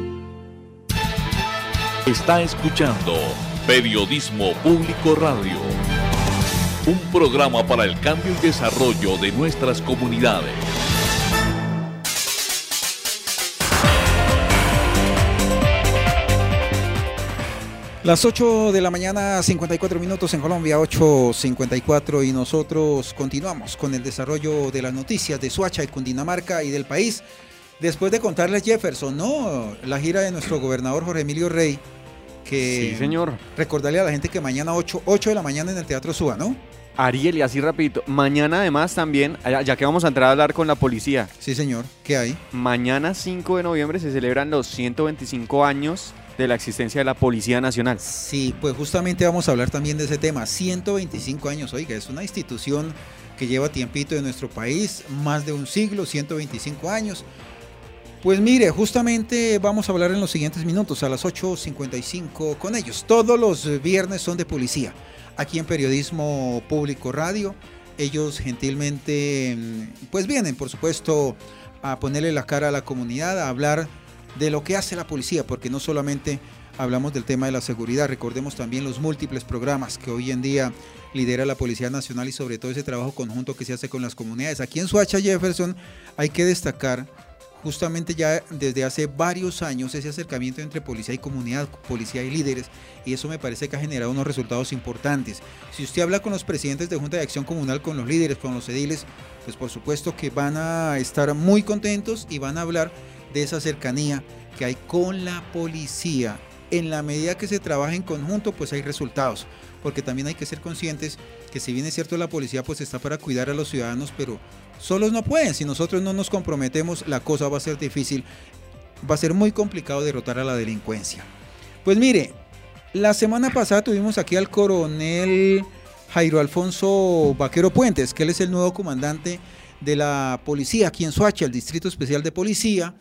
Está escuchando Periodismo Público Radio, un programa para el cambio y desarrollo de nuestras comunidades. Las 8 de la mañana, 54 minutos en Colombia, 8:54, y nosotros continuamos con el desarrollo de las noticias de Soacha y Cundinamarca y del país. Después de contarles, Jefferson, ¿no? La gira de nuestro gobernador Jorge Emilio Rey, que... Sí, señor. Recordarle a la gente que mañana 8 de la mañana en el Teatro Suba, ¿no? Ariel, y así rapidito, mañana además también, ya que vamos a entrar a hablar con la policía. Sí, señor, ¿qué hay? Mañana 5 de noviembre se celebran los 125 años de la existencia de la Policía Nacional. Sí, pues justamente vamos a hablar también de ese tema. 125 años, oiga, es una institución que lleva tiempito en nuestro país, más de un siglo, 125 años. Pues mire, justamente vamos a hablar en los siguientes minutos, a las 8:55 con ellos. Todos los viernes son de policía, aquí en Periodismo Público Radio. Ellos gentilmente, pues vienen, por supuesto, a ponerle la cara a la comunidad, a hablar de lo que hace la policía, porque no solamente hablamos del tema de la seguridad, recordemos también los múltiples programas que hoy en día lidera la Policía Nacional y sobre todo ese trabajo conjunto que se hace con las comunidades. Aquí en Soacha, Jefferson, hay que destacar justamente ya desde hace varios años ese acercamiento entre policía y comunidad, policía y líderes, y eso me parece que ha generado unos resultados importantes. Si usted habla con los presidentes de Junta de Acción Comunal, con los líderes, con los ediles, pues por supuesto que van a estar muy contentos y van a hablar de esa cercanía que hay con la policía. En la medida que se trabaja en conjunto, pues hay resultados, porque también hay que ser conscientes que si bien es cierto la policía pues está para cuidar a los ciudadanos, pero solos no pueden. Si nosotros no nos comprometemos, la cosa va a ser difícil, va a ser muy complicado derrotar a la delincuencia. Pues mire, la semana pasada tuvimos aquí al coronel Jairo Alfonso Vaquero Puentes, que él es el nuevo comandante de la policía aquí en Soacha, el Distrito Especial de Policía.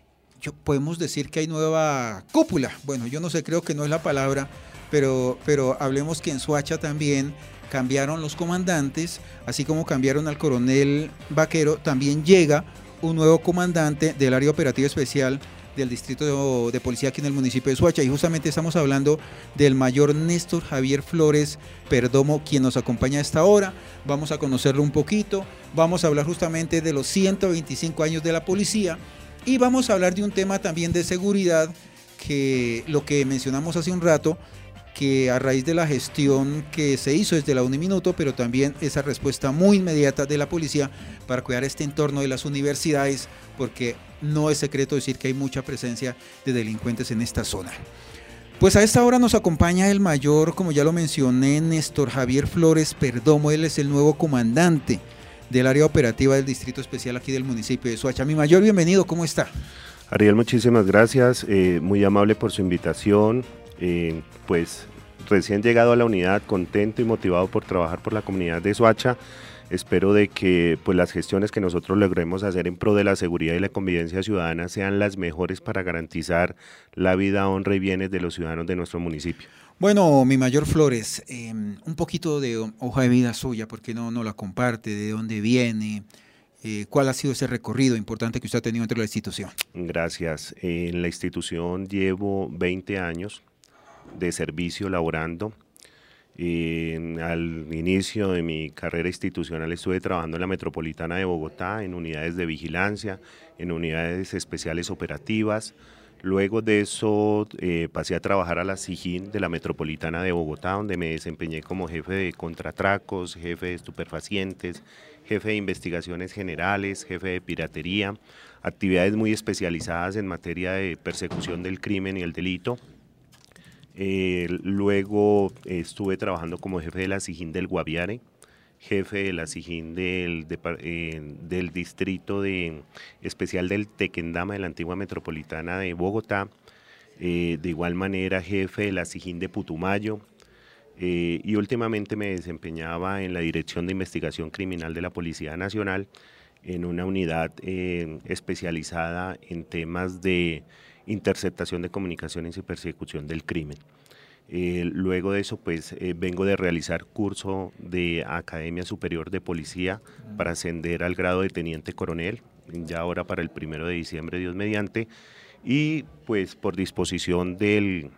Podemos decir que hay nueva cúpula. Bueno, yo no sé, creo que no es la palabra, pero hablemos que en Soacha también cambiaron los comandantes, así como cambiaron al coronel Vaquero, también llega un nuevo comandante del área operativa especial del Distrito de Policía aquí en el municipio de Soacha, y justamente estamos hablando del mayor Néstor Javier Flores Perdomo, quien nos acompaña a esta hora. Vamos a conocerlo un poquito, vamos a hablar justamente de los 125 años de la policía, y vamos a hablar de un tema también de seguridad, que lo que mencionamos hace un rato, que a raíz de la gestión que se hizo desde la Uniminuto, pero también esa respuesta muy inmediata de la policía para cuidar este entorno de las universidades, porque no es secreto decir que hay mucha presencia de delincuentes en esta zona. Pues a esta hora nos acompaña el mayor, como ya lo mencioné, Néstor Javier Flores Perdomo. Él es el nuevo comandante del área operativa del Distrito Especial aquí del municipio de Soacha. Mi mayor, bienvenido, ¿cómo está? Ariel, muchísimas gracias, muy amable por su invitación. Pues recién llegado a la unidad, contento y motivado por trabajar por la comunidad de Soacha. Espero de que pues las gestiones que nosotros logremos hacer en pro de la seguridad y la convivencia ciudadana sean las mejores para garantizar la vida, honra y bienes de los ciudadanos de nuestro municipio. Bueno, mi mayor Flores, un poquito de hoja de vida suya, porque no la comparte, de dónde viene, cuál ha sido ese recorrido importante que usted ha tenido dentro de la institución. Gracias. En la institución llevo 20 años de servicio laborando. Al inicio de mi carrera institucional estuve trabajando en la Metropolitana de Bogotá, en unidades de vigilancia, en unidades especiales operativas. Luego de eso pasé a trabajar a la SIJIN de la Metropolitana de Bogotá, donde me desempeñé como jefe de contratracos, jefe de estupefacientes, jefe de investigaciones generales, jefe de piratería, actividades muy especializadas en materia de persecución del crimen y el delito. Luego estuve trabajando como jefe de la SIJIN del Guaviare, jefe de la SIJIN del distrito especial del Tequendama de la antigua Metropolitana de Bogotá, de igual manera jefe de la SIJIN de Putumayo, y últimamente me desempeñaba en la Dirección de Investigación Criminal de la Policía Nacional, en una unidad especializada en temas de interceptación de comunicaciones y persecución del crimen. Luego de eso, pues vengo de realizar curso de Academia Superior de Policía para ascender al grado de Teniente Coronel, ya ahora para el 1 de diciembre, Dios mediante, y pues por disposición del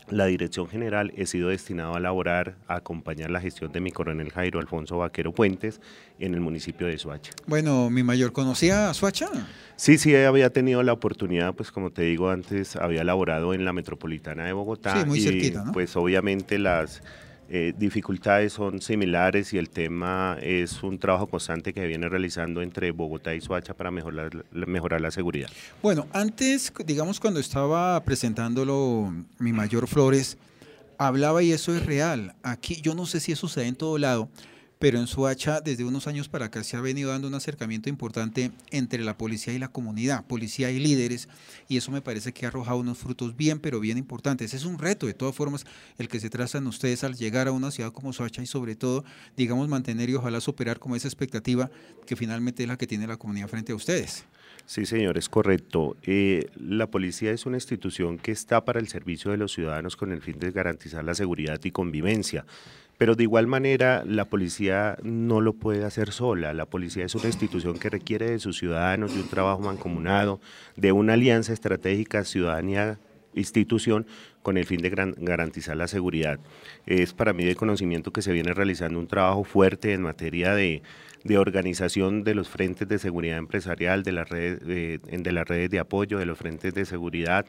la dirección general, he sido destinado a laborar, a acompañar la gestión de mi coronel Jairo Alfonso Vaquero Puentes en el municipio de Soacha. Bueno, mi mayor, ¿conocía a Soacha? Sí, había tenido la oportunidad, pues como te digo antes, había laborado en la metropolitana de Bogotá. Sí, muy cerquita, ¿no? Pues obviamente las dificultades son similares y el tema es un trabajo constante que viene realizando entre Bogotá y Soacha para mejorar la seguridad. Bueno, antes, digamos, cuando estaba presentándolo mi mayor Flores, hablaba y eso es real. Aquí yo no sé si eso se da en todo lado, pero en Soacha desde unos años para acá se ha venido dando un acercamiento importante entre la policía y la comunidad, policía y líderes, y eso me parece que ha arrojado unos frutos bien, pero bien importantes. Es un reto, de todas formas, el que se trazan ustedes al llegar a una ciudad como Soacha y sobre todo, digamos, mantener y ojalá superar como esa expectativa que finalmente es la que tiene la comunidad frente a ustedes. Sí, señor, es correcto. La policía es una institución que está para el servicio de los ciudadanos con el fin de garantizar la seguridad y convivencia. Pero de igual manera, la policía no lo puede hacer sola. La policía es una institución que requiere de sus ciudadanos, de un trabajo mancomunado, de una alianza estratégica ciudadanía-institución con el fin de garantizar la seguridad. Es para mí de conocimiento que se viene realizando un trabajo fuerte en materia de organización de los frentes de seguridad empresarial, de las redes de apoyo, de los frentes de seguridad,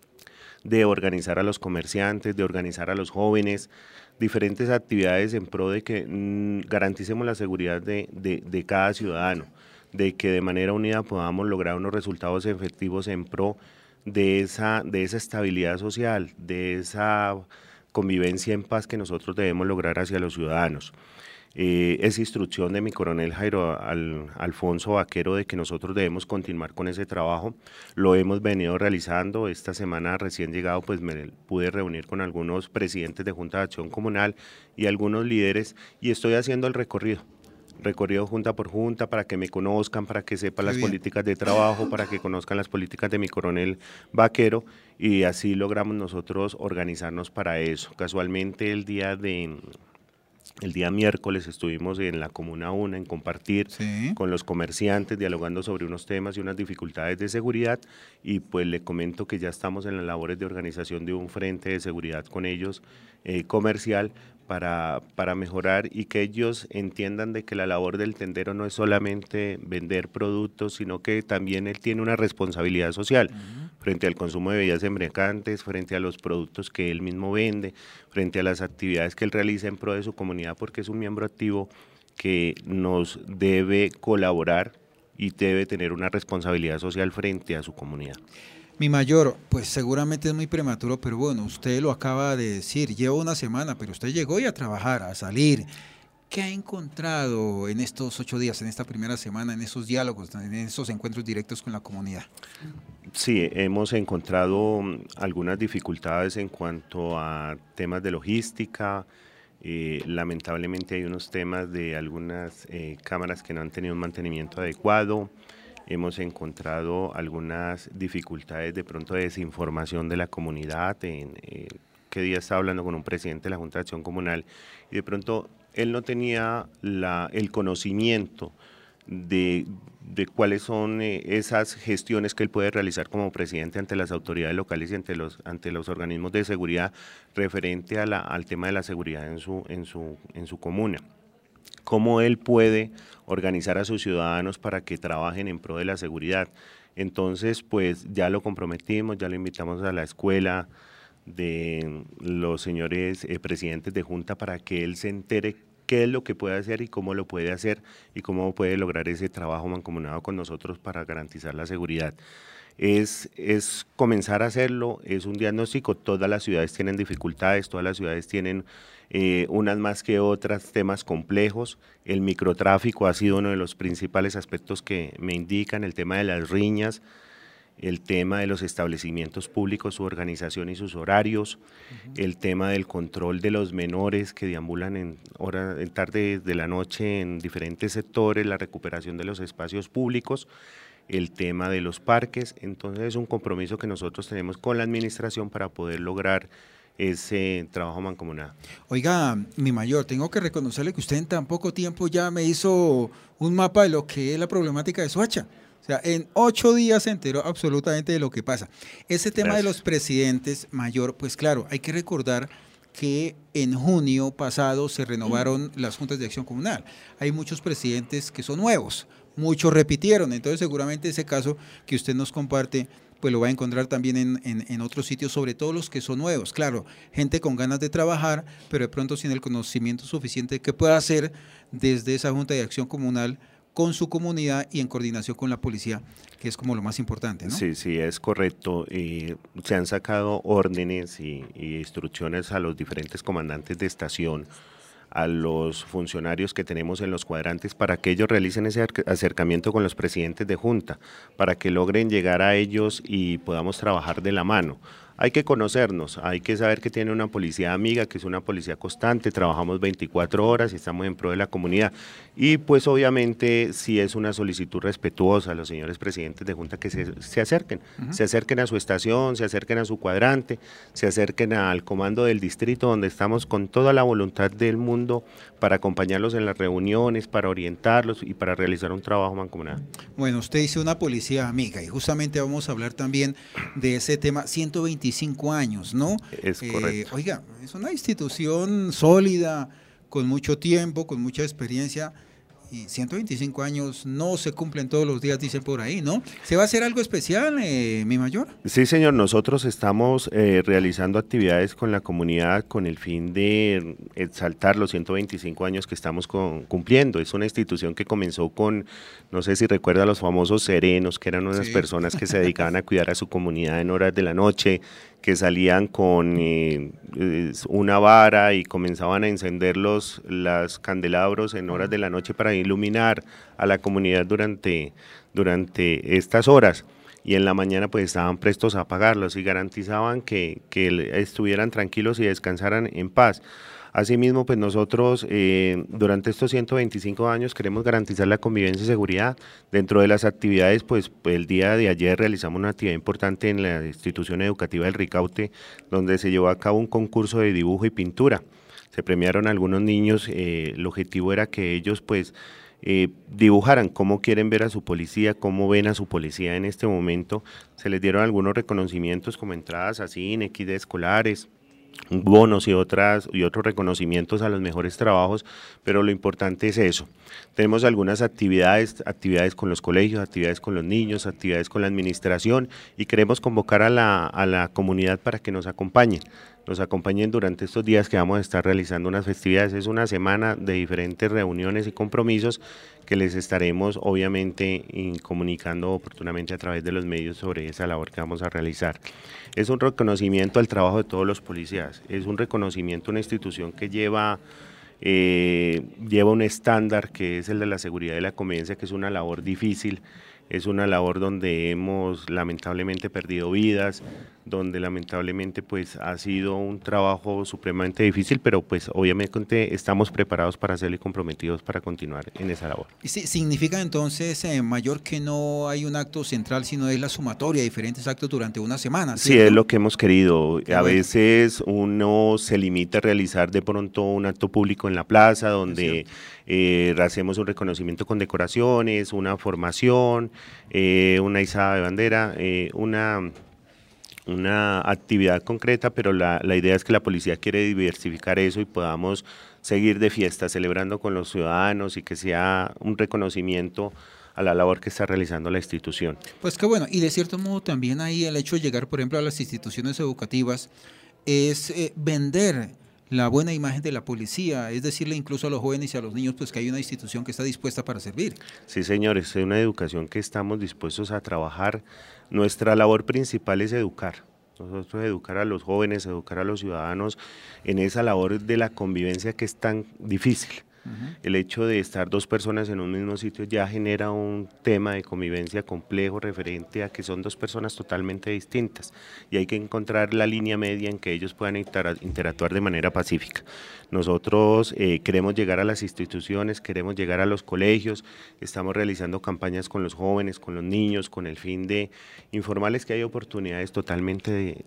de organizar a los comerciantes, de organizar a los jóvenes, diferentes actividades en pro de que garanticemos la seguridad de cada ciudadano, de que de manera unida podamos lograr unos resultados efectivos en pro de esa estabilidad social, de esa convivencia en paz que nosotros debemos lograr hacia los ciudadanos. Es instrucción de mi coronel Jairo Alfonso Vaquero de que nosotros debemos continuar con ese trabajo. Lo hemos venido realizando. Esta semana recién llegado pues me pude reunir con algunos presidentes de Junta de Acción Comunal y algunos líderes y estoy haciendo el recorrido junta por junta para que me conozcan, para que sepan las políticas de trabajo, para que conozcan las políticas de mi coronel Vaquero y así logramos nosotros organizarnos para eso. Casualmente el día miércoles estuvimos en la Comuna 1 en compartir con los comerciantes, dialogando sobre unos temas y unas dificultades de seguridad y pues le comento que ya estamos en las labores de organización de un frente de seguridad con ellos comercial para mejorar y que ellos entiendan de que la labor del tendero no es solamente vender productos, sino que también él tiene una responsabilidad social frente al consumo de bebidas embriagantes, frente a los productos que él mismo vende, frente a las actividades que él realiza en pro de su comunidad, porque es un miembro activo que nos debe colaborar y debe tener una responsabilidad social frente a su comunidad. Mi mayor, pues seguramente es muy prematuro, pero bueno, usted lo acaba de decir, lleva una semana, pero usted llegó y a trabajar, a salir. ¿Qué ha encontrado en estos 8 días, en esta primera semana, en esos diálogos, en esos encuentros directos con la comunidad? Sí, hemos encontrado algunas dificultades en cuanto a temas de logística. Lamentablemente hay unos temas de algunas cámaras que no han tenido un mantenimiento adecuado. Hemos encontrado algunas dificultades de pronto de desinformación de la comunidad. ¿Qué día estaba hablando con un presidente de la Junta de Acción Comunal y de pronto él no tenía el conocimiento de cuáles son esas gestiones que él puede realizar como presidente ante las autoridades locales y ante los organismos de seguridad referente al tema de la seguridad en su comuna? Cómo él puede organizar a sus ciudadanos para que trabajen en pro de la seguridad. Entonces, pues ya lo comprometimos, ya lo invitamos a la escuela de los señores presidentes de Junta para que él se entere qué es lo que puede hacer y cómo lo puede hacer y cómo puede lograr ese trabajo mancomunado con nosotros para garantizar la seguridad. Es comenzar a hacerlo, es un diagnóstico, todas las ciudades tienen dificultades, todas las ciudades tienen unas más que otras temas complejos. El microtráfico ha sido uno de los principales aspectos que me indican, el tema de las riñas, el tema de los establecimientos públicos, su organización y sus horarios, el tema del control de los menores que deambulan en tarde de la noche en diferentes sectores, la recuperación de los espacios públicos, el tema de los parques. Entonces es un compromiso que nosotros tenemos con la administración para poder lograr ese trabajo mancomunado. Oiga, mi mayor, tengo que reconocerle que usted en tan poco tiempo ya me hizo un mapa de lo que es la problemática de Soacha. O sea, en 8 días se enteró absolutamente de lo que pasa. Ese tema de Gracias. los presidentes, Mayor, pues claro, hay que recordar que en junio pasado se renovaron las juntas de acción comunal. Hay muchos presidentes que son nuevos, muchos repitieron, entonces seguramente ese caso que usted nos comparte, pues lo va a encontrar también en otros sitios, sobre todo los que son nuevos. Claro, gente con ganas de trabajar, pero de pronto sin el conocimiento suficiente que pueda hacer desde esa junta de acción comunal con su comunidad y en coordinación con la policía, que es como lo más importante, ¿no? Sí, sí, es correcto. Se han sacado órdenes y instrucciones a los diferentes comandantes de estación, a los funcionarios que tenemos en los cuadrantes para que ellos realicen ese acercamiento con los presidentes de junta, para que logren llegar a ellos y podamos trabajar de la mano. Hay que conocernos, hay que saber que tiene una policía amiga, que es una policía constante, trabajamos 24 horas y estamos en pro de la comunidad. Y pues obviamente si es una solicitud respetuosa a los señores presidentes de junta que se acerquen, se acerquen a su estación, se acerquen a su cuadrante, se acerquen al comando del distrito donde estamos con toda la voluntad del mundo para acompañarlos en las reuniones, para orientarlos y para realizar un trabajo mancomunado. Bueno, usted dice una policía amiga y justamente vamos a hablar también de ese tema, 125 años, ¿no? Es correcto. Oiga, es una institución sólida, con mucho tiempo, con mucha experiencia, y 125 años no se cumplen todos los días, dicen por ahí, ¿no? ¿Se va a hacer algo especial, mi Mayor? Sí, señor, nosotros estamos realizando actividades con la comunidad con el fin de exaltar los 125 años que estamos cumpliendo. Es una institución que comenzó con, no sé si recuerda, los famosos serenos, que eran unas personas que se dedicaban a cuidar a su comunidad en horas de la noche, que salían con una vara y comenzaban a encender los candelabros en horas de la noche para iluminar a la comunidad durante estas horas, y en la mañana pues estaban prestos a apagarlos y garantizaban que estuvieran tranquilos y descansaran en paz. Asimismo, pues nosotros durante estos 125 años queremos garantizar la convivencia y seguridad. Dentro de las actividades, pues el día de ayer realizamos una actividad importante en la institución educativa del Ricaute, donde se llevó a cabo un concurso de dibujo y pintura. Se premiaron a algunos niños, el objetivo era que ellos pues dibujaran cómo quieren ver a su policía, cómo ven a su policía en este momento. Se les dieron algunos reconocimientos como entradas a cine, kits escolares, bonos y otros reconocimientos a los mejores trabajos, pero lo importante es eso. Tenemos algunas actividades con los colegios, actividades con los niños, actividades con la administración, y queremos convocar a la comunidad para que nos acompañen durante estos días que vamos a estar realizando unas festividades. Es una semana de diferentes reuniones y compromisos que les estaremos obviamente comunicando oportunamente a través de los medios sobre esa labor que vamos a realizar. Es un reconocimiento al trabajo de todos los policías, es un reconocimiento a una institución que lleva un estándar que es el de la seguridad y la convivencia, que es una labor difícil, es una labor donde hemos lamentablemente perdido vidas, donde lamentablemente pues ha sido un trabajo supremamente difícil, pero pues obviamente estamos preparados para hacerlo y comprometidos para continuar en esa labor. ¿Y significa entonces, Mayor, que no hay un acto central, sino es la sumatoria de diferentes actos durante una semana? ¿Cierto? Sí, es lo que hemos querido. A veces uno se limita a realizar de pronto un acto público en la plaza, donde hacemos un reconocimiento con decoraciones, una formación, una izada de bandera, una actividad concreta, pero la idea es que la policía quiere diversificar eso y podamos seguir de fiesta, celebrando con los ciudadanos, y que sea un reconocimiento a la labor que está realizando la institución. Pues qué bueno, y de cierto modo también ahí el hecho de llegar, por ejemplo, a las instituciones educativas es vender la buena imagen de la policía, es decirle incluso a los jóvenes y a los niños pues que hay una institución que está dispuesta para servir. Sí, señores, es una educación que estamos dispuestos a trabajar. Nuestra labor principal es educar. Nosotros educar a los jóvenes, educar a los ciudadanos en esa labor de la convivencia que es tan difícil. El hecho de estar dos personas en un mismo sitio ya genera un tema de convivencia complejo referente a que son dos personas totalmente distintas, y hay que encontrar la línea media en que ellos puedan interactuar de manera pacífica. Nosotros queremos llegar a las instituciones, queremos llegar a los colegios, estamos realizando campañas con los jóvenes, con los niños, con el fin de informarles que hay oportunidades totalmente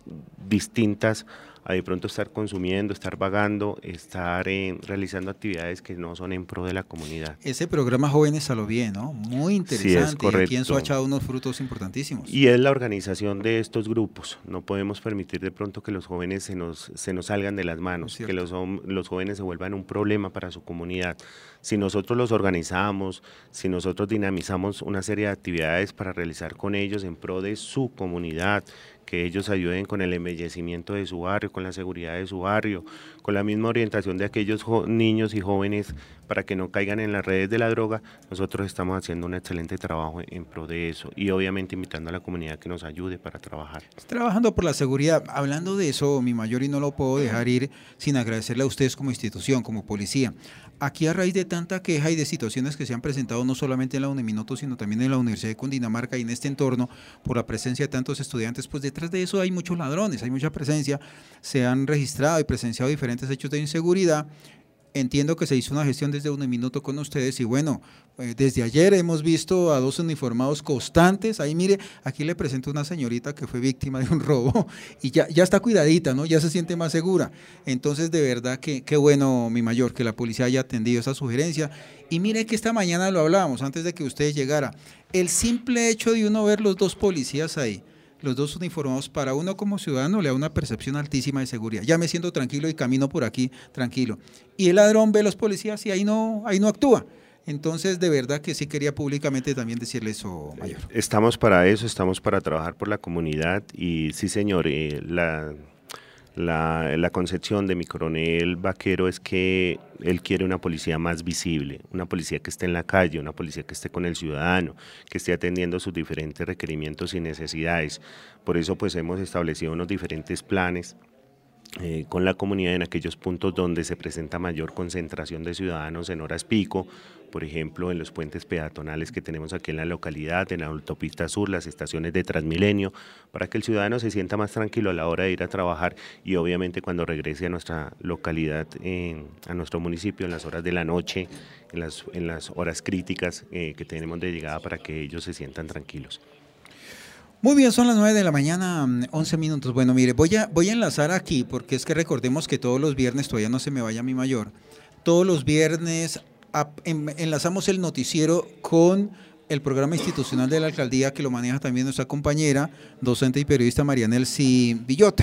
distintas a de pronto estar consumiendo, estar vagando, estar realizando actividades que no son en pro de la comunidad. Ese programa Jóvenes a lo Bien, ¿no? Muy interesante. Sí, es correcto. Y aquí en Soacha ha dado unos frutos importantísimos. Y es la organización de estos grupos. No podemos permitir de pronto que los jóvenes se nos salgan de las manos, que los jóvenes se vuelvan un problema para su comunidad. Si nosotros los organizamos, si nosotros dinamizamos una serie de actividades para realizar con ellos en pro de su comunidad, que ellos ayuden con el embellecimiento de su barrio, con la seguridad de su barrio, con la misma orientación de aquellos niños y jóvenes para que no caigan en las redes de la droga, nosotros estamos haciendo un excelente trabajo en pro de eso y obviamente invitando a la comunidad que nos ayude para trabajar. Trabajando por la seguridad, hablando de eso, mi mayor, y no lo puedo dejar ir sin agradecerle a ustedes como institución, como policía. Aquí a raíz de tanta queja y de situaciones que se han presentado no solamente en la Uniminuto, sino también en la Universidad de Cundinamarca y en este entorno, por la presencia de tantos estudiantes, pues detrás de eso hay muchos ladrones, hay mucha presencia, se han registrado y presenciado diferentes hechos de inseguridad. Entiendo que se hizo una gestión desde Uniminuto con ustedes y bueno, desde ayer hemos visto a 2 uniformados constantes. Ahí mire, aquí le presento una señorita que fue víctima de un robo y ya está cuidadita, ¿no? Ya se siente más segura. Entonces, de verdad que qué bueno, mi mayor, que la policía haya atendido esa sugerencia. Y mire que esta mañana lo hablábamos antes de que usted llegara. El simple hecho de uno ver los 2 policías ahí, los 2 uniformados, para uno como ciudadano le da una percepción altísima de seguridad. Ya me siento tranquilo y camino por aquí tranquilo. Y el ladrón ve a los policías y ahí no actúa. Entonces, de verdad que sí quería públicamente también decirle eso, mayor. Estamos para eso, estamos para trabajar por la comunidad y sí, señor, la concepción de mi coronel Vaquero es que él quiere una policía más visible, una policía que esté en la calle, una policía que esté con el ciudadano, que esté atendiendo sus diferentes requerimientos y necesidades. Por eso pues hemos establecido unos diferentes planes con la comunidad en aquellos puntos donde se presenta mayor concentración de ciudadanos en horas pico, por ejemplo en los puentes peatonales que tenemos aquí en la localidad, en la autopista sur, las estaciones de Transmilenio, para que el ciudadano se sienta más tranquilo a la hora de ir a trabajar y obviamente cuando regrese a nuestra localidad, a nuestro municipio en las horas de la noche, en las horas críticas que tenemos de llegada para que ellos se sientan tranquilos. Muy bien, son las 9 de la mañana, 11 minutos. Bueno, mire, voy a enlazar aquí, porque es que recordemos que todos los viernes, todavía no se me vaya mi mayor, todos los viernes enlazamos el noticiero con el programa institucional de la alcaldía, que lo maneja también nuestra compañera, docente y periodista María Nelcy Villota.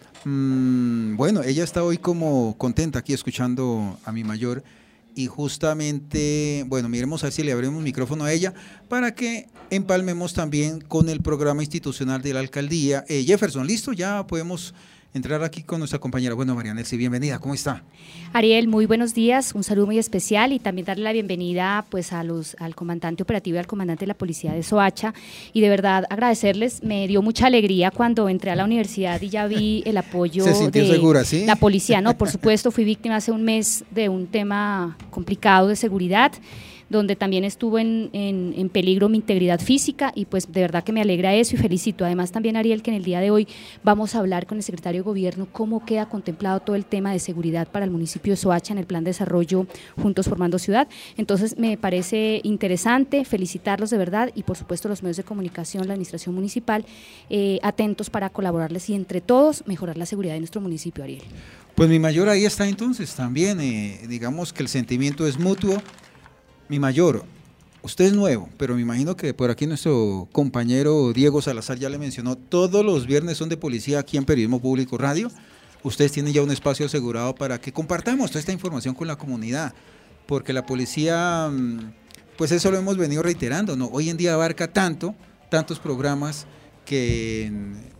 Bueno, ella está hoy como contenta aquí escuchando a mi mayor. Y justamente, bueno, miremos a ver si le abrimos micrófono a ella para que empalmemos también con el programa institucional de la alcaldía. Jefferson, ¿listo? Ya podemos entrar aquí con nuestra compañera. Bueno, María Nelcy, bienvenida, ¿cómo está? Ariel, muy buenos días, un saludo muy especial y también darle la bienvenida pues al comandante operativo y al comandante de la policía de Soacha y de verdad agradecerles, me dio mucha alegría cuando entré a la universidad y ya vi el apoyo ¿Se sintió de segura, sí? La policía, no, por supuesto, fui víctima hace un mes de un tema complicado de seguridad, donde también estuvo en peligro mi integridad física y pues de verdad que me alegra eso y felicito. Además también, Ariel, que en el día de hoy vamos a hablar con el secretario de Gobierno cómo queda contemplado todo el tema de seguridad para el municipio de Soacha en el plan de desarrollo Juntos Formando Ciudad. Entonces me parece interesante felicitarlos de verdad y por supuesto los medios de comunicación, la administración municipal, atentos para colaborarles y entre todos mejorar la seguridad de nuestro municipio, Ariel. Pues mi mayor ahí está entonces también, digamos que el sentimiento es mutuo. Mi mayor, usted es nuevo, pero me imagino que por aquí nuestro compañero Diego Salazar ya le mencionó, todos los viernes son de policía aquí en Periodismo Público Radio. Ustedes tienen ya un espacio asegurado para que compartamos toda esta información con la comunidad, porque la policía, pues eso lo hemos venido reiterando, ¿no? Hoy en día abarca tantos programas que,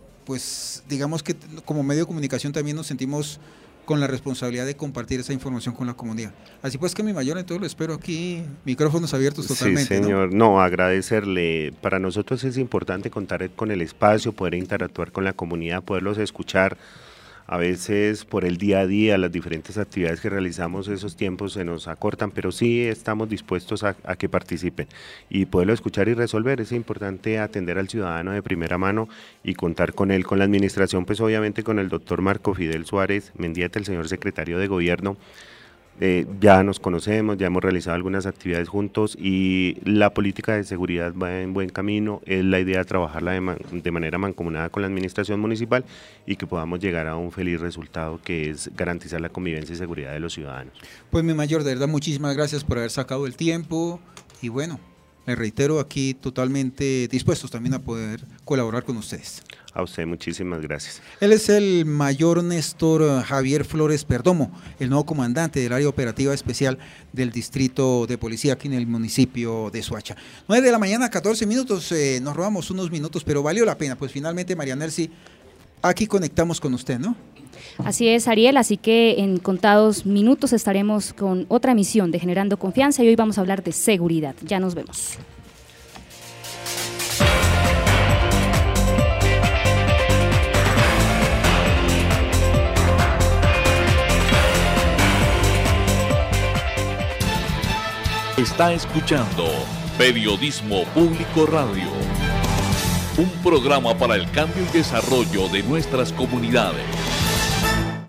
pues digamos que como medio de comunicación también nos sentimos con la responsabilidad de compartir esa información con la comunidad. Así pues que mi mayor, entonces lo espero aquí, micrófonos abiertos totalmente. Sí, señor. No, agradecerle. Para nosotros es importante contar con el espacio, poder interactuar con la comunidad, poderlos escuchar. A veces por el día a día, las diferentes actividades que realizamos, esos tiempos se nos acortan, pero sí estamos dispuestos a que participen y poderlo escuchar y resolver. Es importante atender al ciudadano de primera mano y contar con él, con la administración, pues obviamente con el doctor Marco Fidel Suárez Mendieta, el señor secretario de Gobierno, Ya nos conocemos, ya hemos realizado algunas actividades juntos y la política de seguridad va en buen camino. Es la idea de trabajarla de manera mancomunada con la administración municipal y que podamos llegar a un feliz resultado, que es garantizar la convivencia y seguridad de los ciudadanos. Pues mi mayor, de verdad, muchísimas gracias por haber sacado el tiempo y bueno, me reitero aquí totalmente dispuestos también a poder colaborar con ustedes. A usted muchísimas gracias. Él es el mayor Néstor Javier Flores Perdomo, el nuevo comandante del área operativa especial del distrito de policía aquí en el municipio de Soacha. 9 de la mañana, 14 minutos, nos robamos unos minutos, pero valió la pena, pues finalmente María Nelcy, aquí conectamos con usted, ¿no? Así es, Ariel, así que en contados minutos estaremos con otra emisión de Generando Confianza y hoy vamos a hablar de seguridad. Ya nos vemos. Está escuchando Periodismo Público Radio, un programa para el cambio y desarrollo de nuestras comunidades.